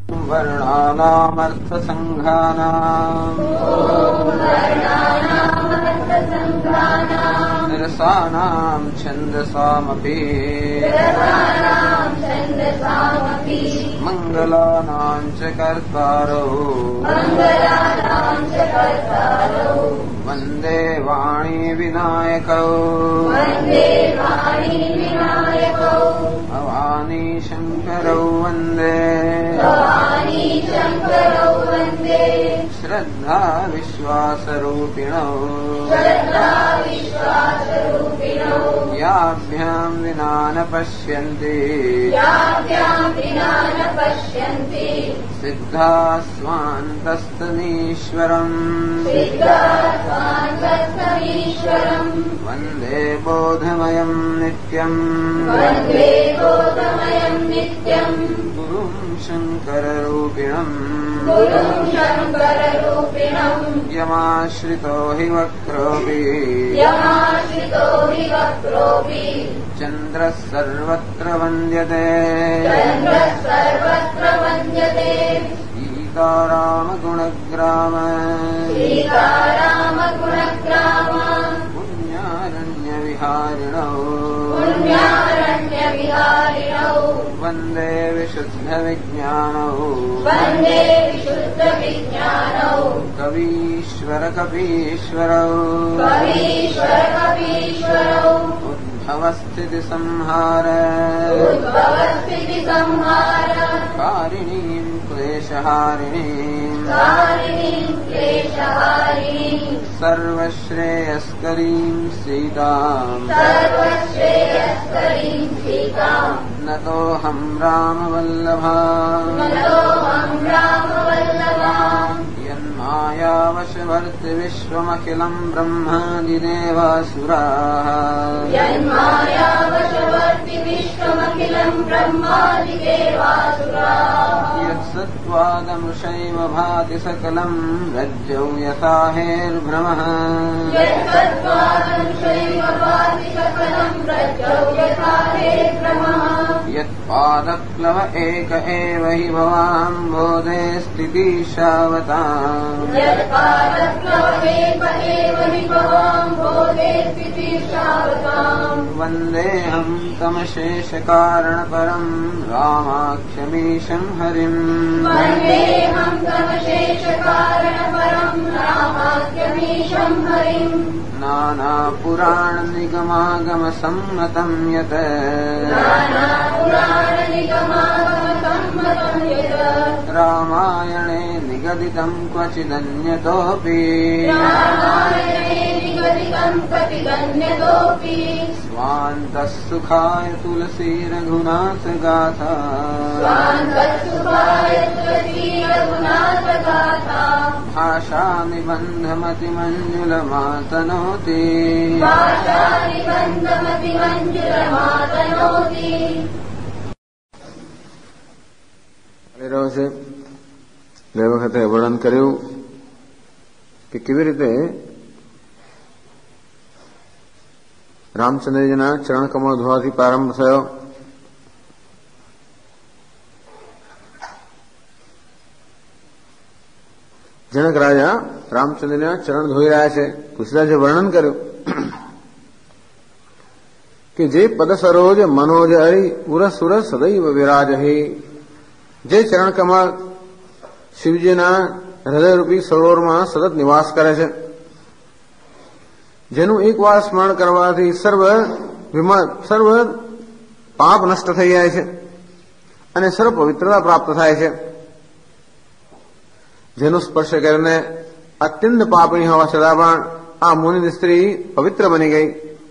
वर्णानामर्थसङ्घानाम् रसानाम् छन्दसामपि मङ्गलानाम् च कर्तारौ वन्दे वाणी विनायकौ भवानी शङ्करौ वन्दे श्रद्धा विश्वासरूपिणौ याभ्याम् विना न पश्यन्ति सिद्धा स्वान्तस्तमीश्वरम् वन्दे बोधमयम् नित्यम् गुरुम् शङ्कररूपिणम् यमाश्रितो हि वक्रोऽपि चन्द्रः सर्वत्र वन्द्यते सीतारामगुणग्राम पुण्यारण्यविहारिणौ वन्दे विशुद्धविज्ञानौ कवीश्वरकपीश्वरौ उद्भवस्थितिसंहार कारिणीम् क्लेशहारिणीम् सर्वश्रेयस्करीम् सीताम् नतोऽहम् रामवल्लभा यन्मायावशवर्ति विश्वमखिलम् ब्रह्मादिदेवासुराः यत्सत्त्वादमृषैव भाति सकलम् रज्जौ यथा हेर्भ्रमः यत्पादप्लव एक एव हि भवाम्भोधे स्थितिशावताम् वन्देऽहम् तमशेषकारणपरम् रामाख्यमीशम् हरिम् नानापुराणनिगमागमसम्मतम् यत् रामायणे निगदितम् क्वचिदन्यतोऽपि स्वान्तः सुखाय तुलसी रघुनाथ गाथा भाषा निबन्धमतिमञ्जुलमातनोति ગઈ વખતે વર્ણન કર્યું કે કેવી રીતે રામચંદ્રજીના ચરણ કમળ ધોવાથી પ્રારંભ થયો. જનક રાજા રામચંદ્રના ચરણ ધોઈ રહ્યા છે. તુલસીદાસે વર્ણન કર્યું કે જે પદ સરોજ મનોજ હરિ ઉરસ ઉરસ સદૈવ વિરાજહી, જે ચરણ કમળ શિવજીના હૃદયરૂપી સરોવરમાં સતત નિવાસ કરે છે, જેનું એકવાર સ્મરણ કરવાથી સર્વ પાપ નષ્ટ થઈ જાય છે અને સર્વ પવિત્રતા પ્રાપ્ત થાય છે. જેનો સ્પર્શ કરીને અત્યંત પાપણી હોવા છતાં પણ આ મુનિની સ્ત્રી પવિત્ર બની ગઈ.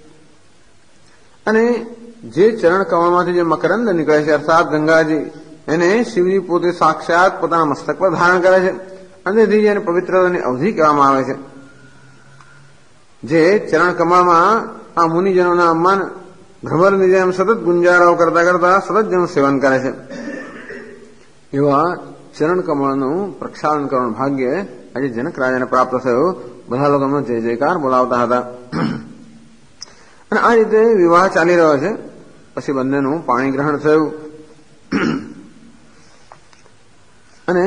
અને જે ચરણ કમળમાંથી જે મકરંદ નીકળે છે અર્થાત ગંગાજી, એને શિવજી પોતે સાક્ષાત પોતાના મસ્તક પર ધારણ કરે છે અને તેથી એને પવિત્રતાની અવધિ કહેવામાં આવે છે. જે ચરણ કમળમાં આ મુનિજનોના મન ભ્રમરની જેમ સતત ગુંજારાઓ કરતા કરતા સતત જેનું સેવન કરે છે, એવા ચરણ કમળનું પ્રક્ષાલન કરવાનું ભાગ્ય આજે જનક રાજાને પ્રાપ્ત થયું. બધા લોકો એમનો જય જયકાર બોલાવતા હતા. અને આ રીતે વિવાહ ચાલી રહ્યો છે. પછી બંનેનું પાણી ગ્રહણ થયું. અને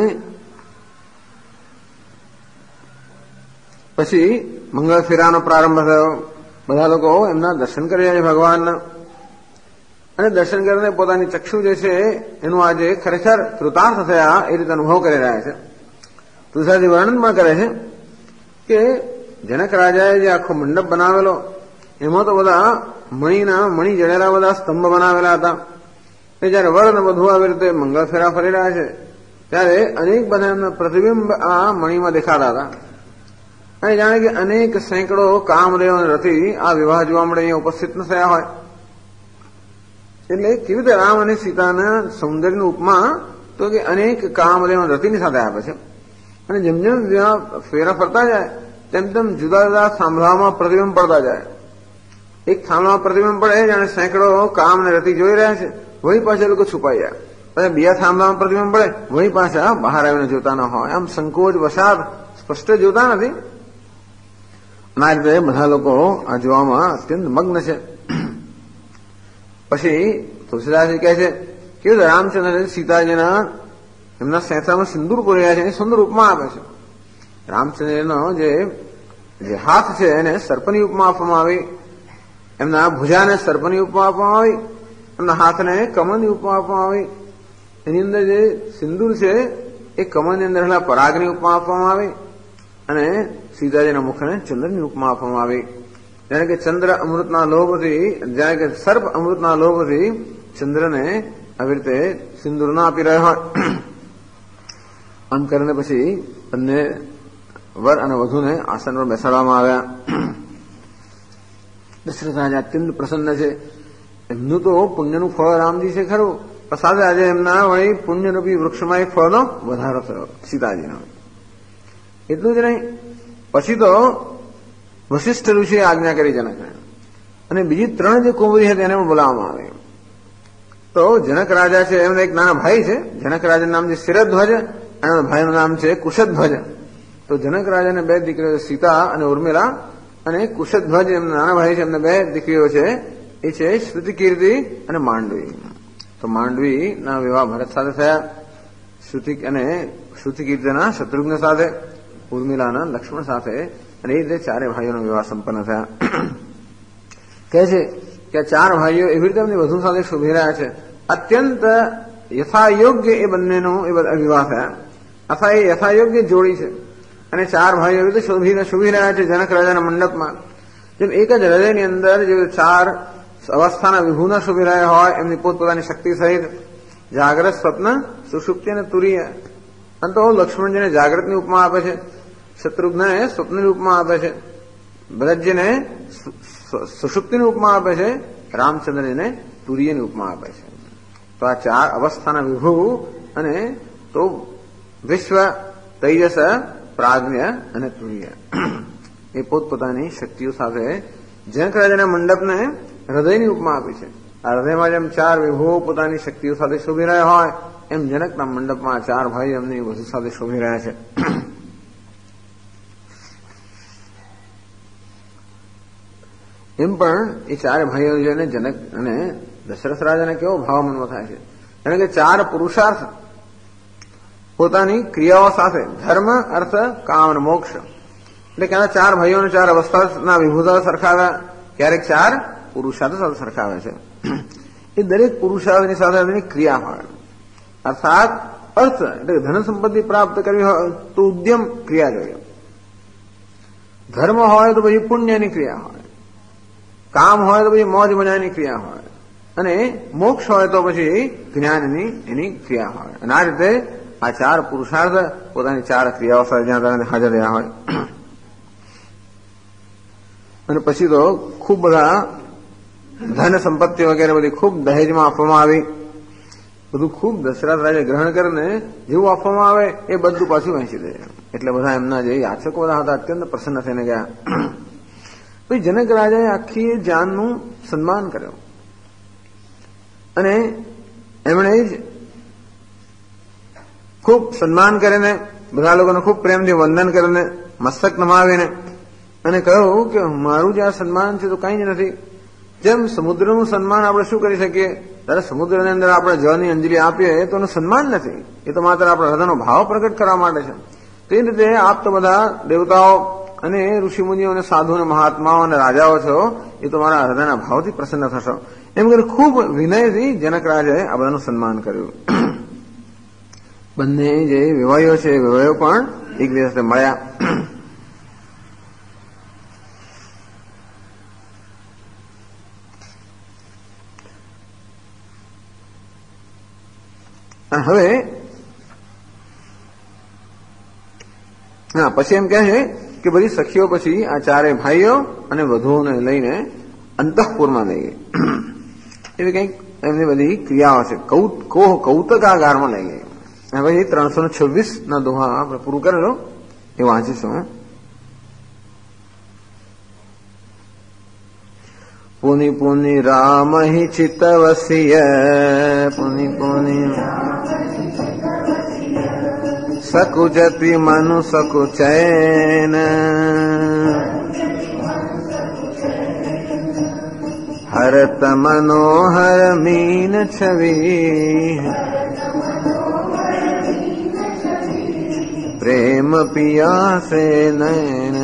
પછી મંગળ ફેરાનો પ્રારંભ થયો. બધા લોકો એમના દર્શન કરી રહ્યા છે ભગવાનના, અને દર્શન કરીને પોતાની ચક્ષુ જે છે એનું આજે ખરેખર કૃતાર્થ થયા એ રીતે અનુભવ કરી રહ્યા છે. તુલસીદાસજી વર્ણન પણ કરે છે કે જનક રાજાએ જે આખો મંડપ બનાવેલો એમાં તો બધા મણી જડેલા બધા સ્તંભ બનાવેલા હતા. એ જયારે વર અને વધુ આવી રીતે મંગળ ફેરા ફરી રહ્યા છે ત્યારે અનેક બધા એમના પ્રતિબિંબ આ મણીમાં દેખાતા હતા. અને જાણે કે અનેક સેંકડો કામદેવ અને રતિ આ વિવાહ જોવા મળે અહીંયા ઉપસ્થિત ન થયા હોય. એટલે કેવી રીતે રામ અને સીતાના સૌંદર્યનું ઉપમા તો કે અનેક કામદેવ અને રતિની સાથે આપે છે. અને જેમ જેમ ફેરા ફરતા જાય તેમ તેમ જુદા જુદા થાંભલામાં પ્રતિબિંબ પડતા જાય. એક થાંભલામાં પ્રતિબિંબ પડે જાણે સેંકડો કામ અને રતિ જોઈ રહ્યા છે, વળી પાછા લોકો છુપાઈ જાય. પછી બીજા થાંભલામાં પ્રતિબિંબ પડે, વળી પાછા બહાર આવીને જોતા ન હોય. આમ સંકોચ વસાદ સ્પષ્ટ જોતા નથી. આ રીતે બધા લોકો આ જોવામાં અત્યંત મગ્ન છે. પછી તુલસીદાસજી કહે છે કે રામચંદ્ર સીતાજીના એમના સેંથામાં સિંદૂર પૂરી રહ્યા છે એની સુંદર ઉપમા આપે છે. રામચંદ્રનો જે હાથ છે એને સર્પની ઉપમા આપવામાં આવી, એમના ભુજાને સર્પની ઉપમા આપવામાં આવી, એમના હાથને કમળની ઉપમા આપવામાં આવી. એની અંદર જે સિંદૂર છે એ કમળની અંદર રહેલા પરાગની ઉપમા આપવામાં આવી, અને સીતાજીના મુખને ચંદ્રની ઉપમા આપવામાં આવી. જાણે કે ચંદ્ર અમૃતના લોભથી, જાણે કે સર્પ અમૃતના લોભથી ચંદ્રને આવી રીતે સિંદૂર ના આપી રહ્યો હોય. આમ કરીને પછી બંને વર અને વધુને આસન પર બેસાડવામાં આવ્યા. દશરથ રાજા અત્યંત પ્રસન્ન છે. એમનું તો પુણ્યનું ફળ રામજી છે ખરું, પણ સાથે આજે એમના વળી પુણ્યરૂપી વૃક્ષમાં એક ફળનો વધારો થયો સીતાજીનો. એટલું જ નહીં, પછી તો વશિષ્ઠ ઋષિએ આજ્ઞા કરી જનકને, અને બીજી 3 જે કુંવરી હતી એને પણ બોલાવવામાં આવે. તો જનક રાજા છે એમના એક નાના ભાઈ છે. જનક રાજાનું નામ છે શિરધ્વજ, અને ભાઈનું નામ છે કુશધ્વજ. તો જનક રાજાને 2 દીકરીઓ સીતા અને ઉર્મિલા, અને કુશધ્વજ એમના નાના ભાઈ છે એમને 2 દીકરીઓ છે, એ છે શ્રુતિકીર્તિ અને માંડવી. તો માંડવીના વિવાહ ભરત સાથે થયા, શ્રુતિકીર્તિના શત્રુઘ્ન સાથે, ઉર્મિલાના લક્ષ્મણ સાથે, અને એ રીતે 4 ભાઈઓનો વિવાહ સંપન્ન થયા. કહે છે કે 4 ભાઈઓ એવી રીતે એમની વધુ સાથે શોભી રહ્યા છે. અત્યંત યથાયોગ્ય એ બંનેનો વિવાહ થયા. એ યથાયોગ્ય જોડી છે. અને 4 ભાઈઓ એવી રીતે શોભી રહ્યા છે જનક રાજાના મંડપમાં. જેમ એક જ હૃદયની અંદર જે 4 અવસ્થાના વિભૂના શોભી રહ્યા હોય એમની પોતપોતાની શક્તિ સહિત, જાગ્રત, સ્વપ્ન, સુષુપ્તિ અને તુરીય. અને તો લક્ષ્મણજીને જાગ્રતની ઉપમા આપે છે, શત્રુઘ્નને સ્વપ્નની ઉપમા આપે છે, ભરતજીને સુષુપ્તિની ઉપમા આપે છે, રામચંદ્રજીને તુરીયની ઉપમા આપે છે. તો આ 4 અવસ્થાના વિભૂ અને તો વિશ્વ, તૈજસ, પ્રાજ્ઞ અને તુરીય એ પોતપોતાની શક્તિઓ સાથે જનક રાજાના મંડપને હૃદયની ઉપમા આપી છે. આ હૃદયમાં જેમ 4 વિભૂ પોતાની શક્તિઓ સાથે શોભી રહ્યા હોય એમ જનકના મંડપમાં 4 ભાઈ એમની વધુ સાથે શોભી રહ્યા છે. એમ પણ એ 4 ભાઈઓ જોઈને જનક અને દશરથ રાજાને કેવો ભાવ મનમાં થાય છે. કારણ કે 4 પુરુષાર્થ પોતાની ક્રિયાઓ સાથે, ધર્મ, અર્થ, કામ અને મોક્ષ, એટલે કે 4 ભાઈઓને 4 અવસ્થાના વિભૂતા સરખાવ્યા, ક્યારેક 4 પુરુષાર્થ સાથે સરખાવે છે. એ દરેક પુરુષાર્થની સાથે એની ક્રિયા હોય, અર્થાત અર્થ એટલે ધન સંપત્તિ પ્રાપ્ત કરવી હોય તો ઉદ્યમ ક્રિયા જોઈએ, ધર્મ હોય તો પછી પુણ્યની ક્રિયા હોય, કામ હોય તો પછી મોજ મજાની ક્રિયા હોય, અને મોક્ષ હોય તો પછી જ્ઞાનની એની ક્રિયા હોય. અને આ રીતે આ 4 પુરુષાર્થ પોતાની 4 ક્રિયાઓ સાથે જ્યાં હાજર રહ્યા હોય. અને પછી તો ખૂબ બધા ધન સંપત્તિ વગેરે બધી ખૂબ દહેજમાં આપવામાં આવી. બધું ખૂબ દશરથ રાજા ગ્રહણ કરીને જેવું આપવામાં આવે એ બધું પાછું વહેંચી દે. એટલે બધા એમના જે યાચકો બધા હતા અત્યંત પ્રસન્ન થઈને ગયા. પછી જનક રાજાએ આખી જાનનું સન્માન કર્યું, અને એમણે જ ખૂબ સન્માન કરીને બધા લોકોને ખૂબ પ્રેમથી વંદન કરીને મસ્તક નમાવીને અને કહ્યું કે મારું જે આ સન્માન છે તો કંઈ જ નથી. જેમ સમુદ્રનું સન્માન આપણે શું કરી શકીએ ત્યારે સમુદ્રની અંદર આપણે જળની અંજલિ આપીએ તો એનું સન્માન નથી, એ તો માત્ર આપણા હૃદયનો ભાવ પ્રગટ કરવા માટે છે. તે રીતે આપ તો બધા દેવતાઓ અને ઋષિમુનિઓ અને સાધુ અને મહાત્માઓ અને રાજાઓ છો, એ તો મારા હૃદયના ભાવથી પ્રસન્ન થશો. એમ કરી ખૂબ વિનયથી જનક રાજાએ આ બધાનું સન્માન કર્યું. બંને જે વિવાહીઓ છે એ વિવાહીઓ પણ એકબીજા સાથે મળ્યા. હવે પછી એમ કહે છે કે બધી સખીઓ પછી આ ચારે ભાઈઓ અને વધુઓને લઈને અંતઃપુરમાં લઈ ગઈ. એવી કંઈક એમની બધી ક્રિયાઓ છે. કૌતકાગારમાં લઈ ગઈ. હવે 326 દોહા આપણે પૂરું કરેલો એ વાંચીશું. પુનિ પુનિ રામ હિ ચિતવસિય પુનિ પુનિ સકુજતિ મનુ સકુચૈન હરત મનોહર મીન છવી પ્રેમ પિયાસે નયન.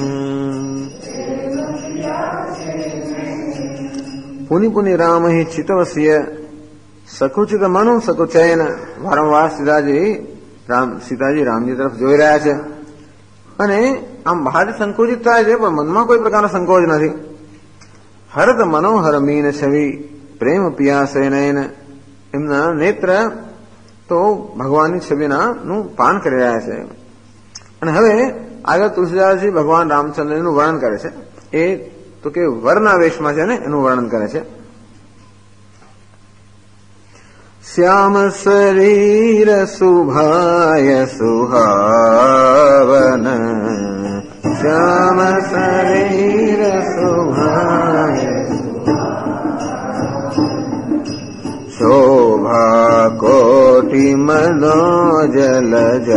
પુનિ પુનિ રામ હિ ચિતવસ્ય સકુચિત મનુ સકુચૈન. વારંવાર સીતાજી રામજી તરફ જોઈ રહ્યા છે અને આમ બહારથી સંકોચિત થાય છે પણ મનમાં કોઈ પ્રકારનો સંકોચ નથી. હરત મનોહર મીન છવી પ્રેમ પિયાસે નયન. એમના નેત્ર તો ભગવાનની છબીનું પાન કરી રહ્યા છે. અને હવે આગળ તુલસીદાસજી ભગવાન રામચંદ્રનું વર્ણન કરે છે. એ તો કે વરના વેશમાં છે ને એનું વર્ણન કરે છે. શ્યામ શરીર શુભાય સુહાવન શ્યામ શરીર શુભાય શોભા કોટિ મનોજલ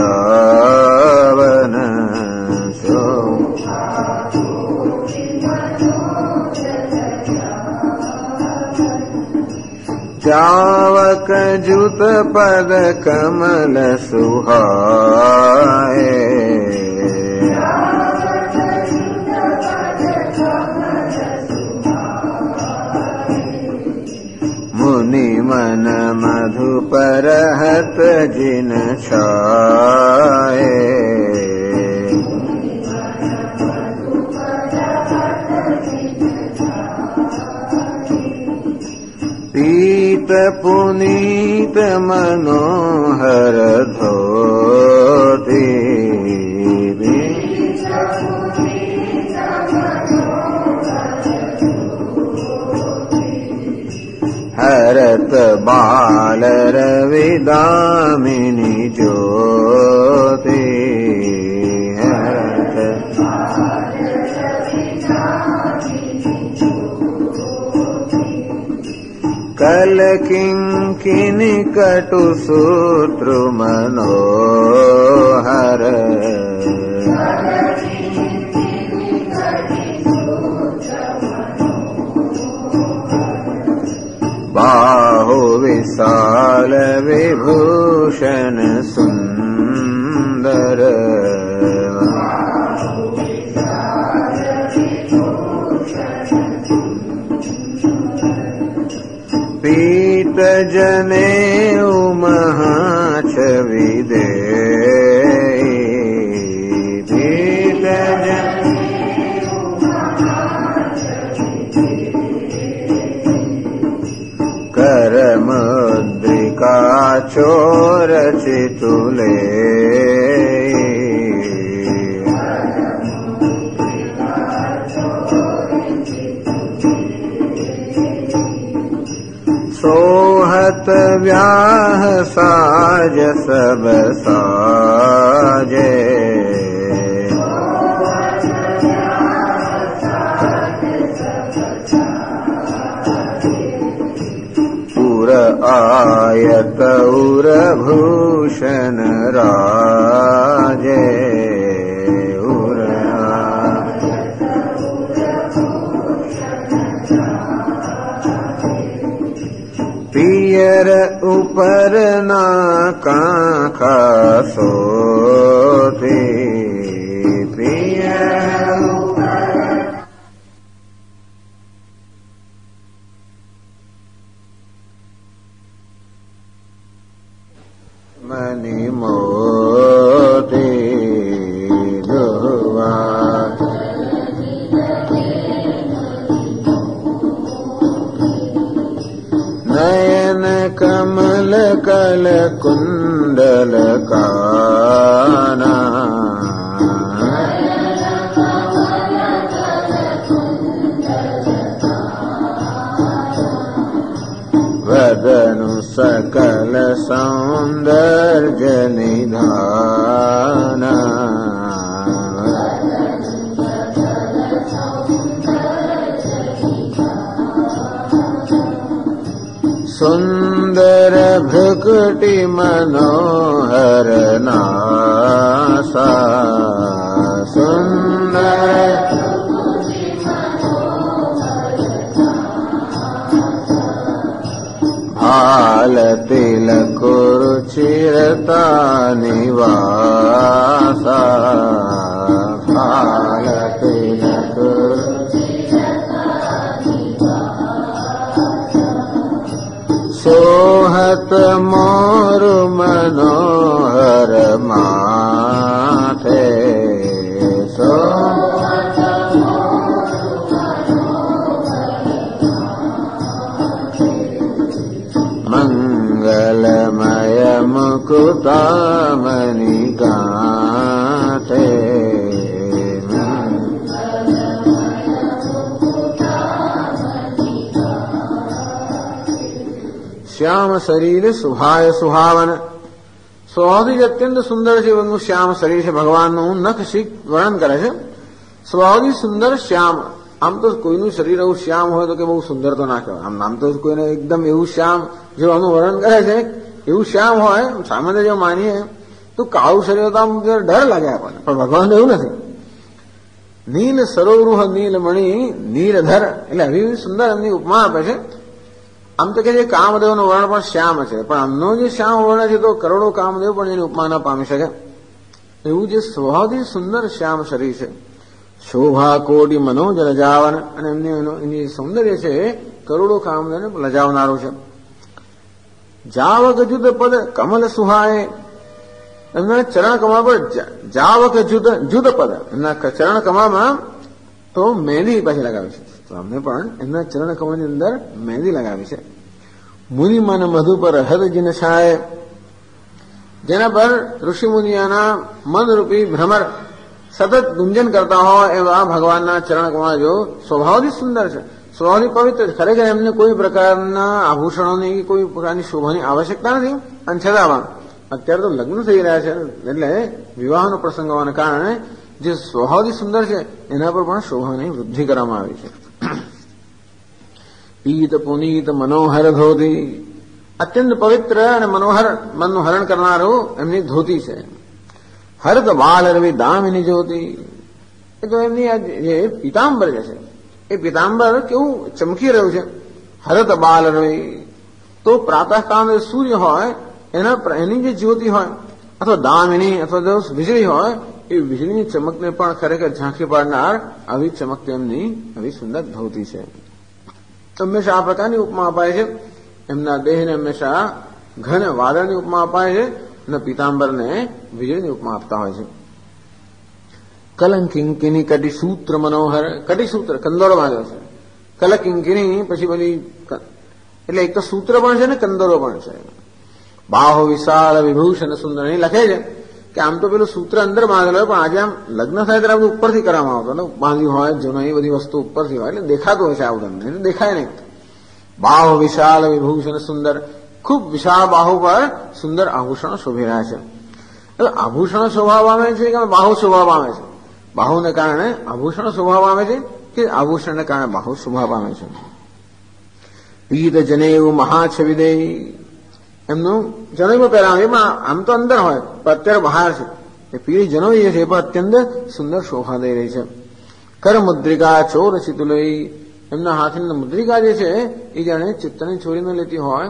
જાવન ચાવક જુત પદ કમલ સુહાય મુનિ મન મધુપર હત જીન છાય પીત પુનીત મનોહર ધોતી હરત બાલ રવિદામિની જ્યોતિ હરત કલ કિંકિની કટુ સૂત્રુ મનોહર બાહુ વિશાલ વિભૂષણ સુંદર પીત જને મહાછવિ દે પીત કરમદ્રિકા ચોર ચિતુલે सोहत व्याह साज सब साजे उर आयत उर भूषण राजे उर ઉપરના કાંખા સોથી પ્રિય મની મોતી જોવા નયન કમલ કલ કુંડલ કાના વદનુ સકલ સૌંદર્ય નિધાના સુંદર ભૃકુટી મનોહર નાસા સુંદર હાલ તિલક રુચિરતા નિવાસા હાલ તિલક સોહત મોરુ મનોહર માથે મંગલમય મુકુતામની ગાંઠે શ્યામ શરીર શુભાય સુહાવન સ્વભાવથી જ અત્યંત સુંદર છે એનું શ્યામ શરીર છે ભગવાનનું નખ શીખ વર્ણન કરે છે સ્વભાવથી સુંદર શ્યામ આમ તો કોઈનું શરીર એવું શ્યામ હોય તો કે બહુ સુંદર તો ના કહેવાય આમ તો કોઈને એકદમ એવું શ્યામ જેવાનું વર્ણન કરે છે એવું શ્યામ હોય સામાન્ય જો માનીએ તો કાળું શરીર તો આમ ડર લાગે આપણને પણ ભગવાન એવું નથી નીલ સરોવરુહ નીલમણી નીલધર એટલે આવી સુંદર એમની ઉપમા આપે છે આમ તો કે છે કામદેવનું વર્ણ પણ શ્યામ છે પણ આમનો જે શ્યામ વર્ણ છે તો કરોડો કામદેવ પણ એની ઉપમા ન પામી શકે એવું જે સ્વભાવથી સુંદર શ્યામ શરીર છે શોભા કોટી મનોજ લજાવન અને એની સૌંદર્ય છે કરોડો કામદેવને લજાવનારું છે જાવક જુદ પદ કમલ સુહાય એમના ચરણ કમળ પર જાવક જુદ પદ એમના ચરણ કમળમાં તો મહેંદી પાછી લગાવી છે તો અમને પણ એમના ચરણ કમળની અંદર મહેંદી લગાવી છે મુનિ મન મધુ પર હરજીન છાય જેના પર ઋષિ મુનિયાના મનરૂપી ભ્રમર સતત ગુંજન કરતા હોય એવા ભગવાનના ચરણ કમળ જો સ્વભાવથી સુંદર છે સ્વભાવથી પવિત્ર છે ખરેખર એમને કોઈ પ્રકારના આભૂષણોની કોઈ પ્રકારની શોભાની આવશ્યકતા નથી અને છતાં અત્યારે તો લગ્ન થઈ રહ્યા છે એટલે વિવાહનો પ્રસંગ હોવાના કારણે જે સ્વભાવથી સુંદર છે એના પર પણ શોભાની વૃદ્ધિ કરવામાં આવી છે પીત પુનીત મનોહર ધોતી અત્યંત પવિત્ર અને મનોહર મનનું હરણ કરનારું એમની ધોતી છે હરત બાલ રવિ દામિની જ્યોતિ એ તો એમની જે પીતાંબર જે છે એ પીતાંબર કેવું ચમકી રહ્યું છે હરત બાલ રવિ તો પ્રાતઃકાળ સૂર્ય હોય એની જે જ્યોતિ હોય અથવા દામિની અથવા જો વીજળી હોય એ વીજળીની ચમકને પણ ખરેખર ઝાંખી પાડનાર આવી ચમક તેમની આવી સુંદર ધોતી છે હંમેશા આ પ્રકારની ઉપમા અપાય છે એમના દેહને હંમેશા ઘન વાદળની ઉપમા અપાય છે અને પીતાંબરને વીજળીની ઉપમા આપતા હોય છે કલંકિંકિની કટિસૂત્ર મનોહર કટિસૂત્ર કંદોરો બાંધ્યો છે કલકિંકિની પછી બધી એટલે એક તો સૂત્ર પણ છે ને કંદોરો પણ છે બાહુ વિશાળ વિભૂષણ સુંદર અહીં લખે છે કે આમ તો પેલું સૂત્ર અંદર બાંધેલો હોય પણ આજે આમ લગ્ન થાય ત્યારે બધું ઉપરથી કરવામાં આવતો ને બાંધ્યું હોય જૂનો એ બધી વસ્તુ ઉપરથી હોય એટલે દેખાતું હોય છે આ બધું એટલે દેખાય નહીં બાહુ વિશાળ વિભૂષણ સુંદર ખૂબ વિશાળ બાહુ પર સુંદર આભૂષણો શોભી રહ્યા છે એટલે આભૂષણો શોભા પામે છે કે બાહુ શોભા પામે છે બાહુને કારણે આભૂષણો શોભા પામે છે કે આભૂષણને કારણે બાહુ શોભા પામે છે પીત જનેવ મહાછવિદે એમનું જનોઈ પહેરાવે એમાં આમ તો અંદર હોય પણ અત્યારે બહાર છે એ પીળી જનોઈ જે છે એ પણ અત્યંત સુંદર શોભા દઈ રહી છે કર મુદ્રિકા ચોર ચિતુલય એમના હાથની મુદ્રિકા જે છે એ જાણે ચિત્તની ચોરીને લેતી હોય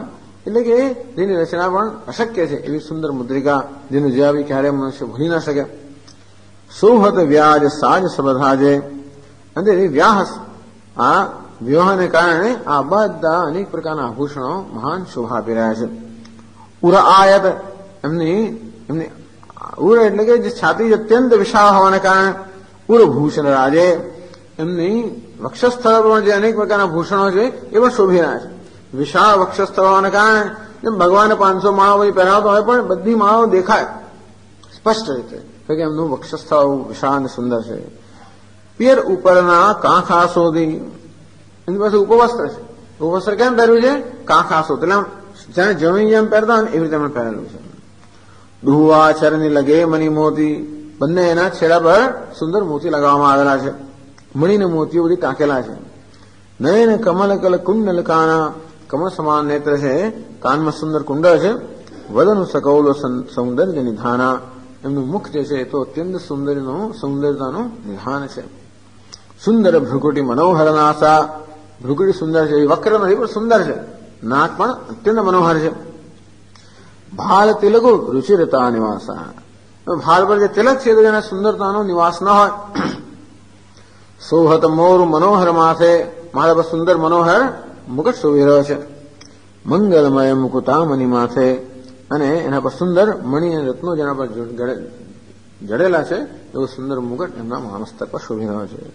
એટલે કે જેની રચના પણ અશક્ય છે એવી સુંદર મુદ્રિકા, જેનું જેવી ક્યારે મનુષ્ય ભૂલી ના શકે. સોહત વ્યાજ સાજ સબધાજે, અને વ્યાહસ, આ વ્યુહને કારણે આ બધા અનેક પ્રકારના આભૂષણો મહાન શોભા આપી રહ્યા છે. ઉર આયત, એમની ઉર એટલે કે જે છાતી અત્યંત વિશાળ હોવાને કારણે ઉરભૂષણ રાજે, એમની વક્ષસ્થળ પર જે અનેક પ્રકારના ભૂષણો છે એ પણ શોભી રહ્યા છે. વિશાળ વક્ષસ્થળ હોવાને કારણે જેમ ભગવાને 500 માળો બધી પહેરાવતો હોય પણ બધી માળો દેખાય સ્પષ્ટ રીતે, કે એમનું વક્ષસ્થળ વિશાળ અને સુંદર છે. પિયર ઉપરના કાંખા સુધી, એની પાસે ઉપવસ્ત્ર છે. ઉપવસ્ત્ર કેમ પહેર્યું છે? કાંખા સુધી, એટલે જાણે જમી જેમ પહેરતા હોય એવી રીતે એમણે પહેરેલું છે. ડુહવા ચરની લગે મની મોતી, બંને એના છેડા પર સુંદર મોતી લગાવવામાં આવેલા છે. મણીને મોતીઓ બધી ટાંકેલા છે. નયન કમલ કલ કુંડલ કાના, કમળ સમાન નેત્ર છે, કાનમાં સુંદર કુંડળ છે. વદન સકૌલ સૌંદર્ય નિધાના, એમનું મુખ જે છે એ તો અત્યંત સૌંદર્યતાનું નિધાન છે. સુંદર ભ્રુકુટી મનોહર નાસા, ભ્રુકુટી સુંદર છે, એ વક્ર નથી પણ સુંદર છે. નાક પણ અત્યંત મનોહર છે. ભાલ તિલકુ રુચિરતા નિવાસા, ભાલ પર જે તિલક છે તો જેના સુંદરતાનો નિવાસ ન હોય. સોહત મોર મનોહર માથે, મારા પર સુંદર મનોહર મુકટ શોભી રહ્યો છે. મંગલમય મુકુતામની માથે, અને એના પર સુંદર મણિ અને રત્નો જેના પર જડેલા છે એવો સુંદર મુકટ એમના મહામસ્તક પર શોભી રહ્યો છે.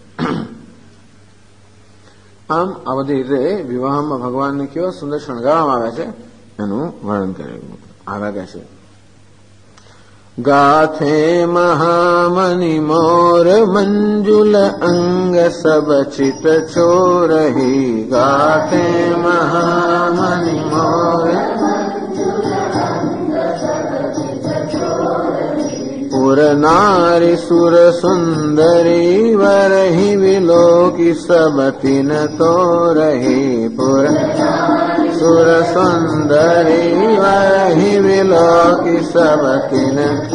આમ આ બધી રીતે વિવાહમાં ભગવાનને કેવા સુંદર શણગારવામાં આવ્યા છે એનું વર્ણન કરેલું. આગળ કહે છે, ગાથે મહામણિ મોર મંજુલ અંગ સબ ચિત ચોરહી, ગાથે મહામણિ મોર પુર નારી સુર સુંદરી વરહી વિલોકી સબ તિન તો રહી, પુર સુર સુંદરી વરહી વિલોકી સબ તિન,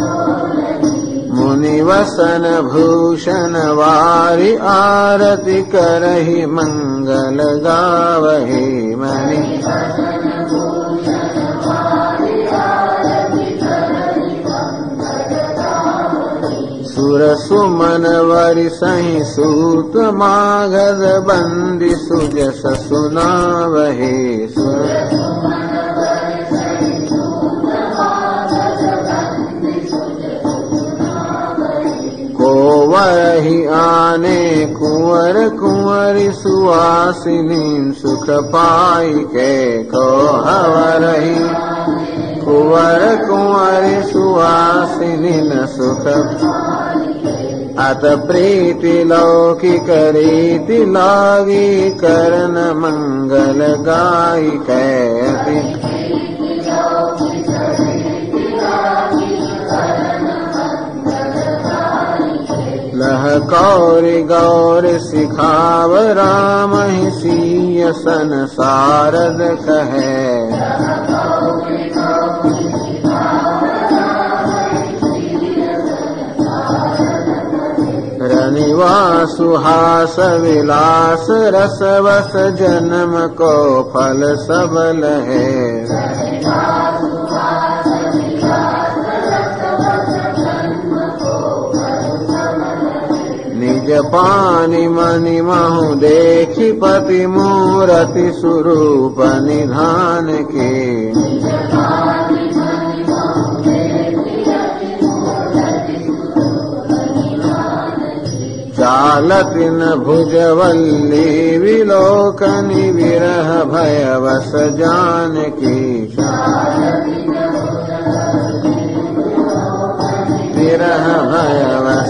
મુનિ વસન ભૂષણ વારી આરતી કરહી મંગલ ગાવહી, મણિ સુર સુમન વરી સહી સૂત માગધ બંદી સુજસ સુનાવહે, કોવરહી આને કુંવર કુંવરી સુવાસિની સુખ પાઈ કે, કોહવરહી કુંવર કુંવરી સુવાસિની સુખ, અત પ્રીતિ લૌકિક રીતિ લાગી કરણ મંગલ ગાય કહેતી, લહ કૌરી ગૌરી શિખાવ રામ સિંહ સન શારદ કહે, रनिवासु हास विलास रस वस जन्म को फल सबल है, निज पानी मनि महु देखी पति मूरति स्वरूप निधान के, चालतिन भुजवल्ली विलोकनि विरह भयवश जानकी, विरह भयवश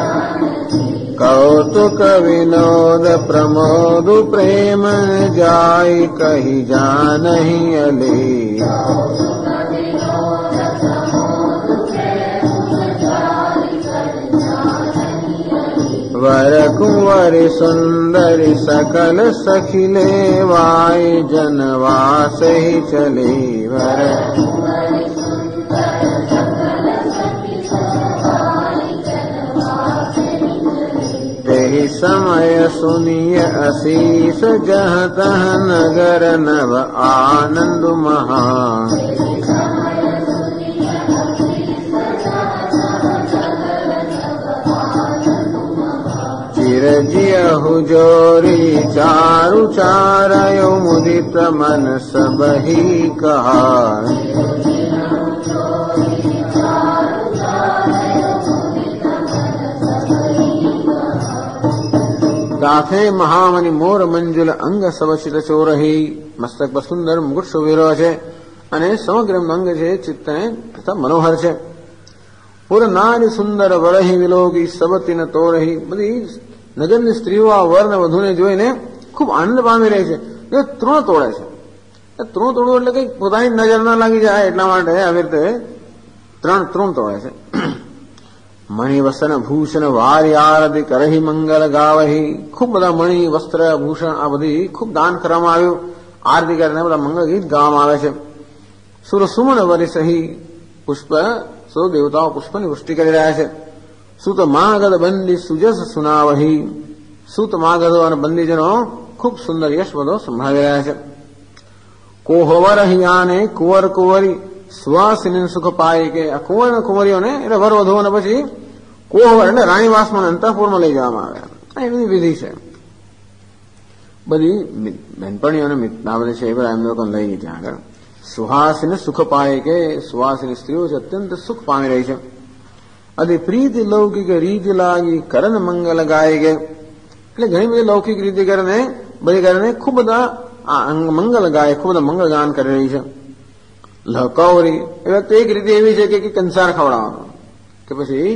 कौतुक विनोद प्रमोद प्रेम जाय कही जानहि अली, वर कुंवरी सुंदरी सकल सखिले वाय जनवास ही चली, वर तेहि समय सुनिय असीस जहत नगर नभ आनंद महा। चिरजियहु जोरी चारु चारयो मुदित मन सब ही कहा। ગાથે મહામની મોર મંજુલ અંગ સવચિત ચોરહી. મસ્તક પર સુંદર મુકુટ શોભેલો છે અને સમગ્ર અંગ છે ચિત્તને તથા મનોહર છે. પુર નારી સુંદર વરહી વિલોકી સબતીન તોરહી. બધી નગરની સ્ત્રીઓ આ વર ને વધુને જોઈને ખૂબ આનંદ પામી રહી છે. એ તૃણ તોડે છે. તૃણ તોડવું એટલે કઈ પોતાની નજર ના લાગી જાય એટલા માટે આવી રીતે તૃણ તોડે છે. મણિવસન ભૂષણ વારી આરતી કરહી મંગલ ગાવહી. ખૂબ બધા મણિ વસ્ત્ર ભૂષણ આ બધી ખૂબ દાન કરવામાં આવ્યું. આરતી કરીને બધા મંગળ ગીત ગાવામાં આવે છે. સુર સુમન વરિસહી. પુષ્પ સો દેવતાઓ પુષ્પની વૃષ્ટિ કરી રહ્યા છે. સુત માગધ બંદી સુજસ સુનાવહી. સુત માગધો અને બંદીજનો ખૂબ સુંદર યશ બધો સંભાળી રહ્યા છે. કોહવર હિયાને કુંવર કુંવરી સ્વાસિની સુખ પાય. કે આ કુંવર અને કુંવરીઓને એટલે વર વધુઓને પછી કોહવર એટલે રાણીવાસમાં અંતઃપુરમાં લઈ જવામાં આવે. એ બધી વિધિ છે. બધી બહેનપણીઓને આ બધી છે એ બધા એમને લોકો લઈ ત્યાં આગળ સુહાસિની સુખ પાય. કે સુહાસિની સ્ત્રીઓ છે અત્યંત સુખ પામી રહી છે. અધિ પ્રીતિ લૌકિક રીતિ લાગી કરણ મંગલ ગાય. કે એટલે ઘણી બધી લૌકિક રીતિ કરીને બધી કરીને ખૂબ બધા મંગલ ગાય ખૂબ બધા મંગળ ગાન કરી રહી છે. લહકૌરી એ વખતે એક રીતે એવી છે કે કંસાર ખવડાવવાનો કે પછી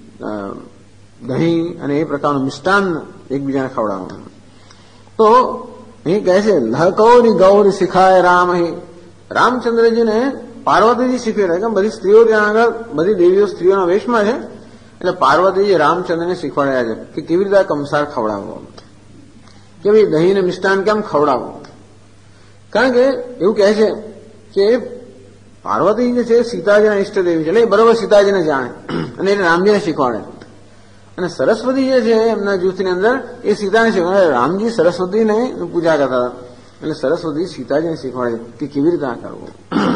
દહીં અને એ પ્રકારનું મિષ્ટાન એકબીજાને ખવડાવવાનું. તો અહીં કહે છે લહકૌરી ગૌરી શીખાય રામ. રામચંદ્રજીને પાર્વતીજી શીખવી રહ્યા કે બધી સ્ત્રીઓ ત્યાં આગળ બધી દેવીઓ સ્ત્રીઓના વેશમાં છે એટલે પાર્વતીજી રામચંદ્રને શીખવાડ્યા છે કે કેવી રીતે કંસાર ખવડાવવો, કે ભાઈ દહીં ને મિષ્ટાન કેમ ખવડાવવું. કારણ કે એવું કહે છે કે પાર્વતી જે છે સીતાજીના ઇષ્ટદેવી છે એટલે એ બરોબર સીતાજીને જાણે અને એને રામજીને શીખવાડે. અને સરસ્વતી જે છે એમના જૂથની અંદર એ સીતાને શીખવાડે. રામજી સરસ્વતીને પૂજા કરતા હતા એટલે સરસ્વતી સીતાજીને શીખવાડે કે કેવી રીતે આ કરવું.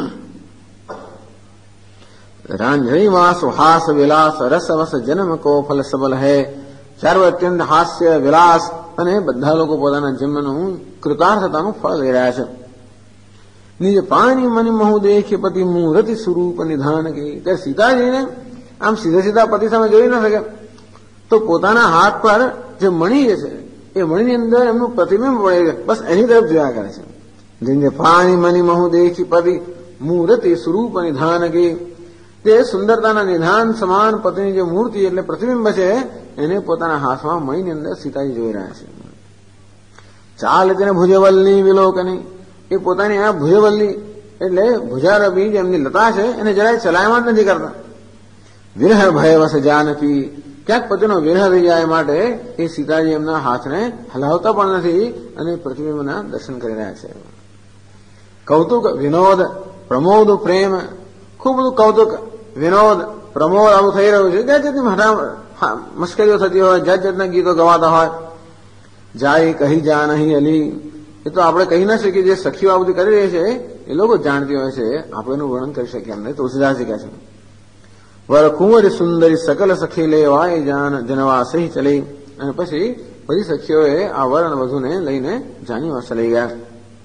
રાંઝણી વાસ હાસ વિલાસ રસવસ જન્મ કો ફલ સબલ હૈ. ચારો અત્યંત હાસ્ય વિલાસ અને બધા લોકો પોતાના જન્મનું કૃતાર્થતાનું ફળ લઈ રહ્યા છે. નિજ પાણી મની મહુ દેખે પતિ મૂર્તિ સ્વરૂપ નિધાન કી. ત્યારે સીતાજીને આમ સીધા સીધા પતિ સામે જોઈ ન શકે તો પોતાના હાથ પર જે મણી છે એ મણીની અંદર એમનું પ્રતિબિંબ પડે છે બસ એની તરફ જોયા કરે છે. જેને પાણી મની મહુ દેખી પતિ મૂર્તિ સ્વરૂપ નિધાન કી. તે સુંદરતાના નિધાન સમાન પતિની જે મૂર્તિ એટલે પ્રતિબિંબ છે એને પોતાના હાથમાં મણીની અંદર સીતાજી જોઈ રહ્યા છે. ચાલ તેને ભુજવલ્લી વિલોકની. એ પોતાની આ ભુજવલ્લી એટલે ભુજારબી જે એમની લતા છે એને જરાય ચલાયમાન નથી કરતા. વિરહ ભયવશ જાનકી. ક્યાંક પતિનો વિરહ થઈ જાય માટે એ સીતાજી એમના હાથને હલાવતા પણ નથી અને પ્રતિબિંબના દર્શન કરી રહ્યા છે. કૌતુક વિનોદ પ્રમોદ પ્રેમ. ખૂબ બધું કૌતુક વિનોદ પ્રમોદ આવું થઈ રહ્યું છે. જાત જાતની મુશ્કેલીઓ થતી હોય, જાત જાતના ગીતો ગવાતા હોય. જાય કહી જા નહીં અલી. એ તો આપણે કહી ના શકીએ. જે સખીઓ આ બધી કરી રહી છે એ લોકો જાણતી હોય છે, આપણે એનું વર્ણન કરી શકીએ એમને. તુલસીદાસજી કહે છે વર કુંવરી સુંદરી સકલ સખી લેવાય જાન જનવા સહી ચલી. અને પછી બધી સખીઓએ આ વર અને વધુને લઈને જાનીવાસ લઈ ગયા.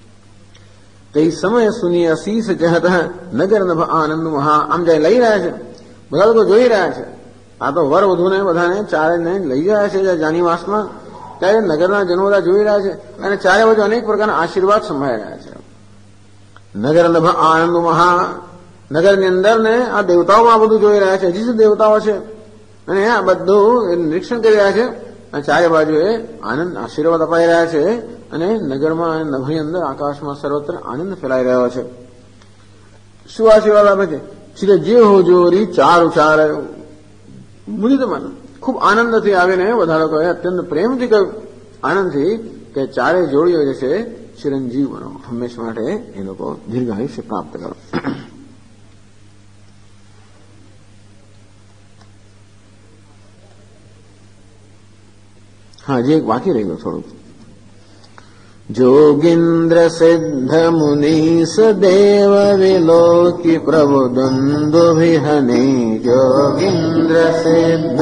તે સમય સુની અશીષ જહત નગર નભ આનંદ મહા. આમ જાય લઈ રહ્યા છે, બધા લોકો જોઈ રહ્યા છે. આ તો વર વધુને બધાને ચારેને લઈ જાય છે જાનીવાસમાં. ત્યારે નગરના જનો બધા જોઈ રહ્યા છે અને ચારે બાજુ અનેક પ્રકારના આશીર્વાદ સંભાળી રહ્યા છે. નગર નભ આનંદ મહા. નગરની અંદર ને આ દેવતાઓ આ બધું જોઈ રહ્યા છે. હજી શું દેવતાઓ છે અને આ બધું નિરીક્ષણ કરી રહ્યા છે અને ચારે બાજુએ આનંદ આશીર્વાદ અપાઈ રહ્યા છે અને નગરમાં નભની અંદર આકાશમાં સર્વત્ર આનંદ ફેલાઈ રહ્યો છે. શું આશીર્વાદ આપે છે? ચિર જે હો જોરી ચાર ઉચાર મુદિત મન. ખૂબ આનંદથી આવીને બધા લોકોએ અત્યંત પ્રેમથી કહ્યું આનંદથી કે ચારે જોડીઓ જે છે ચિરંજીવ બનો, હંમેશ માટે એ લોકો દીર્ઘાયુષ્ય પ્રાપ્ત કરો. હા, હજી એક બાકી રહી ગયું થોડું. જોગીન્દ્ર સિદ્ધ મુનીસ દેવ વિલોકી પ્રભુ દુંદુભિહની. જોગીન્દ્ર સિદ્ધ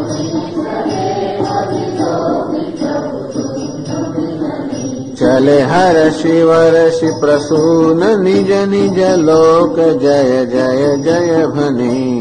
ચલે હર્ષિ વર્ષિ પ્રસૂન નિજ નિજ લોક. જય જય જય ભની.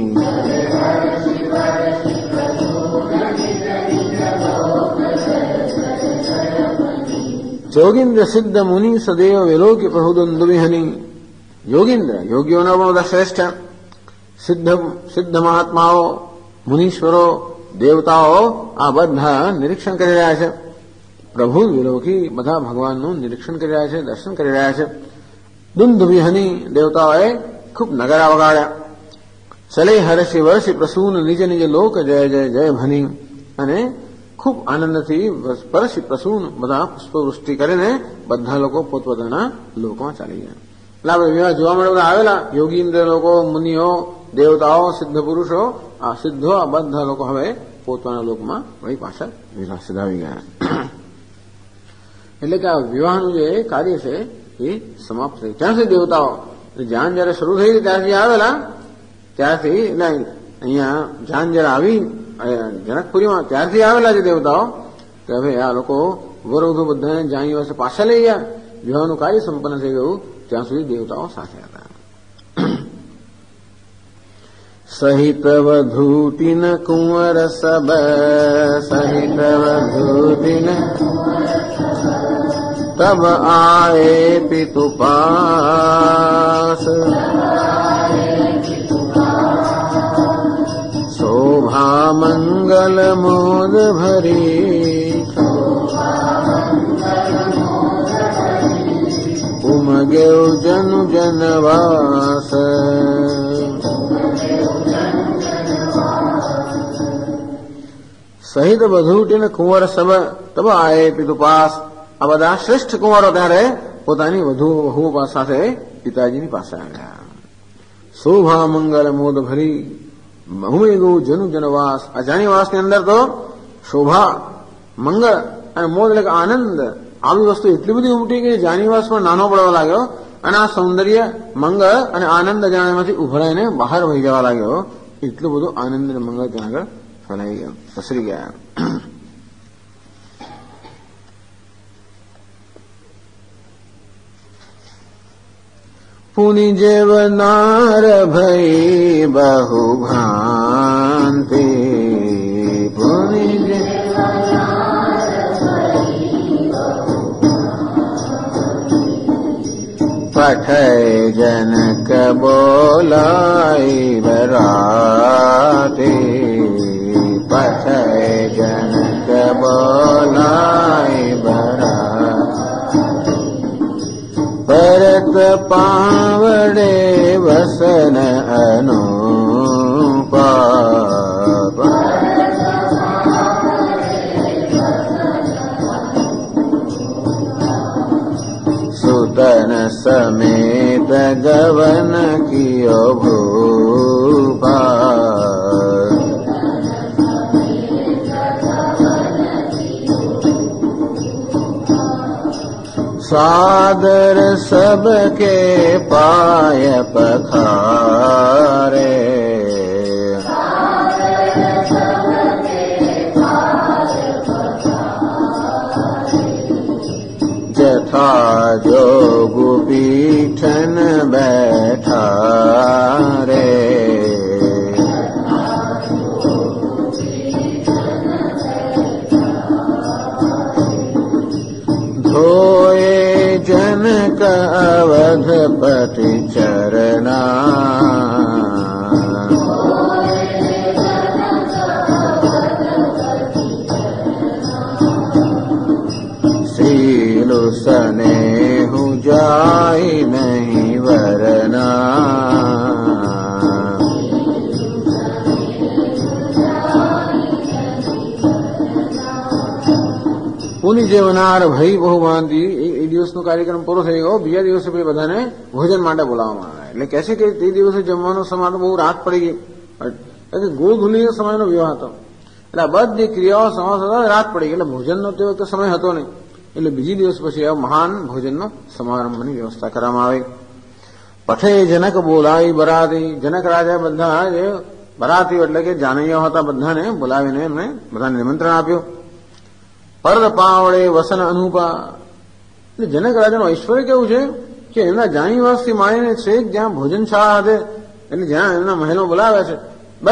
યોગીન્દ્ર સિદ્ધ મુનિ સદૈવ વિલોકી પ્રહુદુંદુવિહની. યોગીન્દ્ર, યોગીઓના પણ બધા શ્રેષ્ઠ, સિદ્ધ મહાત્માઓ, મુનીશ્વરો, દેવતાઓ આ બધા નિરીક્ષણ કરી રહ્યા છે. પ્રભુ વિલોકી બધા ભગવાનનું નિરીક્ષણ કરી રહ્યા છે, દર્શન કરી રહ્યા છે. દુંદુવિહની દેવતાઓએ ખૂબ નગારા વગાડ્યા. ચલે હર્ષિ વર્ષિ પ્રસૂન નિજ નિજ લોક. જય જય જય ભની. અને ખૂબ આનંદથી પરસી પ્રસૂન બધા પુષ્પવૃષ્ટિ કરીને બધા લોકો પોતપોતાના લોકમાં ચાલી ગયા. એટલે આપણે વિવાહ જોવા મળે બધા આવેલા યોગીન્દ્ર લોકો, મુનિઓ, દેવતાઓ, સિદ્ધ પુરુષો, આ સિદ્ધો, આ બધા લોકો હવે પોતાના લોકમાં વળી પાછા વિવાહ સિધાવી ગયા. એટલે કે આ વિવાહનું જે કાર્ય છે એ સમાપ્ત થઈ. ત્યાં સુધી દેવતાઓ જાન જયારે શરૂ થઈ ત્યારથી આવેલા, ત્યારથી અહીંયા જાન જયારે આવી જનકપુરીમાં ત્યારથી આવેલા છે દેવતાઓ, કે હવે આ લોકો વરવધુ બધાને જાણી વર્ષે પાછા લઈ ગયા. વિવાહનું કાર્ય સંપન્ન થઈ ગયું ત્યાં સુધી દેવતાઓ સાથે હતા. સહિત વધૂતિન કુંવર સબ. સહિત વધૂતિન તબ આએ પિતુ પાસ. શોભા મંગલ મોદ ભરી. ઉમગ્યો જનુ જનવાસ. સહિત વધૂટીને કુંવર સબ તબ આએ પિતુ પાસ. આ બધા શ્રેષ્ઠ કુંવરો ત્યારે પોતાની વહુઓ સાથે પિતાજીની પાસે આવ્યા. શોભા મંગલ મોદ ભરી. બહુમેગો જનુ જનવાસ. આ જાનીવાસની અંદર તો શોભા, મંગળ અને મોદ એટલે આનંદ આવી વસ્તુ એટલી બધી ઉમટી કે જાનીવાસ પણ નાનો પડવા લાગ્યો. અને આ સૌંદર્ય, મંગળ અને આનંદ જાણીમાંથી ઉભરાઈને બહાર વહી જવા લાગ્યો. એટલું બધું આનંદ અને મંગળ ત્યાં આગળ ફેલાઈ ગયો, પસરી ગયા. પુનિ જેવનાર ભઈ બહુ ભાંતિ. પુનિ પઠય જનક બોલાઈ બરાતે. પઠય જનક બોલાઈ બરાતે. પરત પાવડે વસન અનુપાપ. સુતન સમેત ગવન કિયો ભૂપા. सादर सबके पाय पखारे. जथा जोगु पीठन बैठा रे. धोए जनक अवधपति चरणा. सीलु स्नेहु जाय नहीं वरना. પુનિ જેવનાર ભઈ બહુ ભાંતિ. એ દિવસનો કાર્યક્રમ પૂરો થઈ ગયો. બીજા દિવસે પછી બધાને ભોજન માટે બોલાવવામાં આવ્યા. એટલે કહે છે કે તે દિવસે જમવાનો સમય તો બહુ રાત પડી ગઈ. ગોળ ધુલી સમયનો વિવાહ હતો. એટલે આ બધી ક્રિયાઓ સમાપ્ત રાત પડી ગઈ. એટલે ભોજનનો તે વખતે સમય હતો નહીં. એટલે બીજી દિવસ પછી આ મહાન ભોજનનો સમારંભની વ્યવસ્થા કરવામાં આવી. પઠે જનક બોલાવી બરાતી. જનક રાજા બધા જે બરાતી એટલે કે જાનૈયા હતા બધાને બોલાવીને એમને બધાને નિમંત્રણ આપ્યું. પરદ પાવડે વસન અનુપા. એટલે જનક રાજાનું ઐશ્વર્ય કેવું છે કે એમના જાનીવાસથી માંડીને છેક જ્યાં ભોજનશાળા હતી એટલે જ્યાં એમના મહેલો બોલાવ્યા છે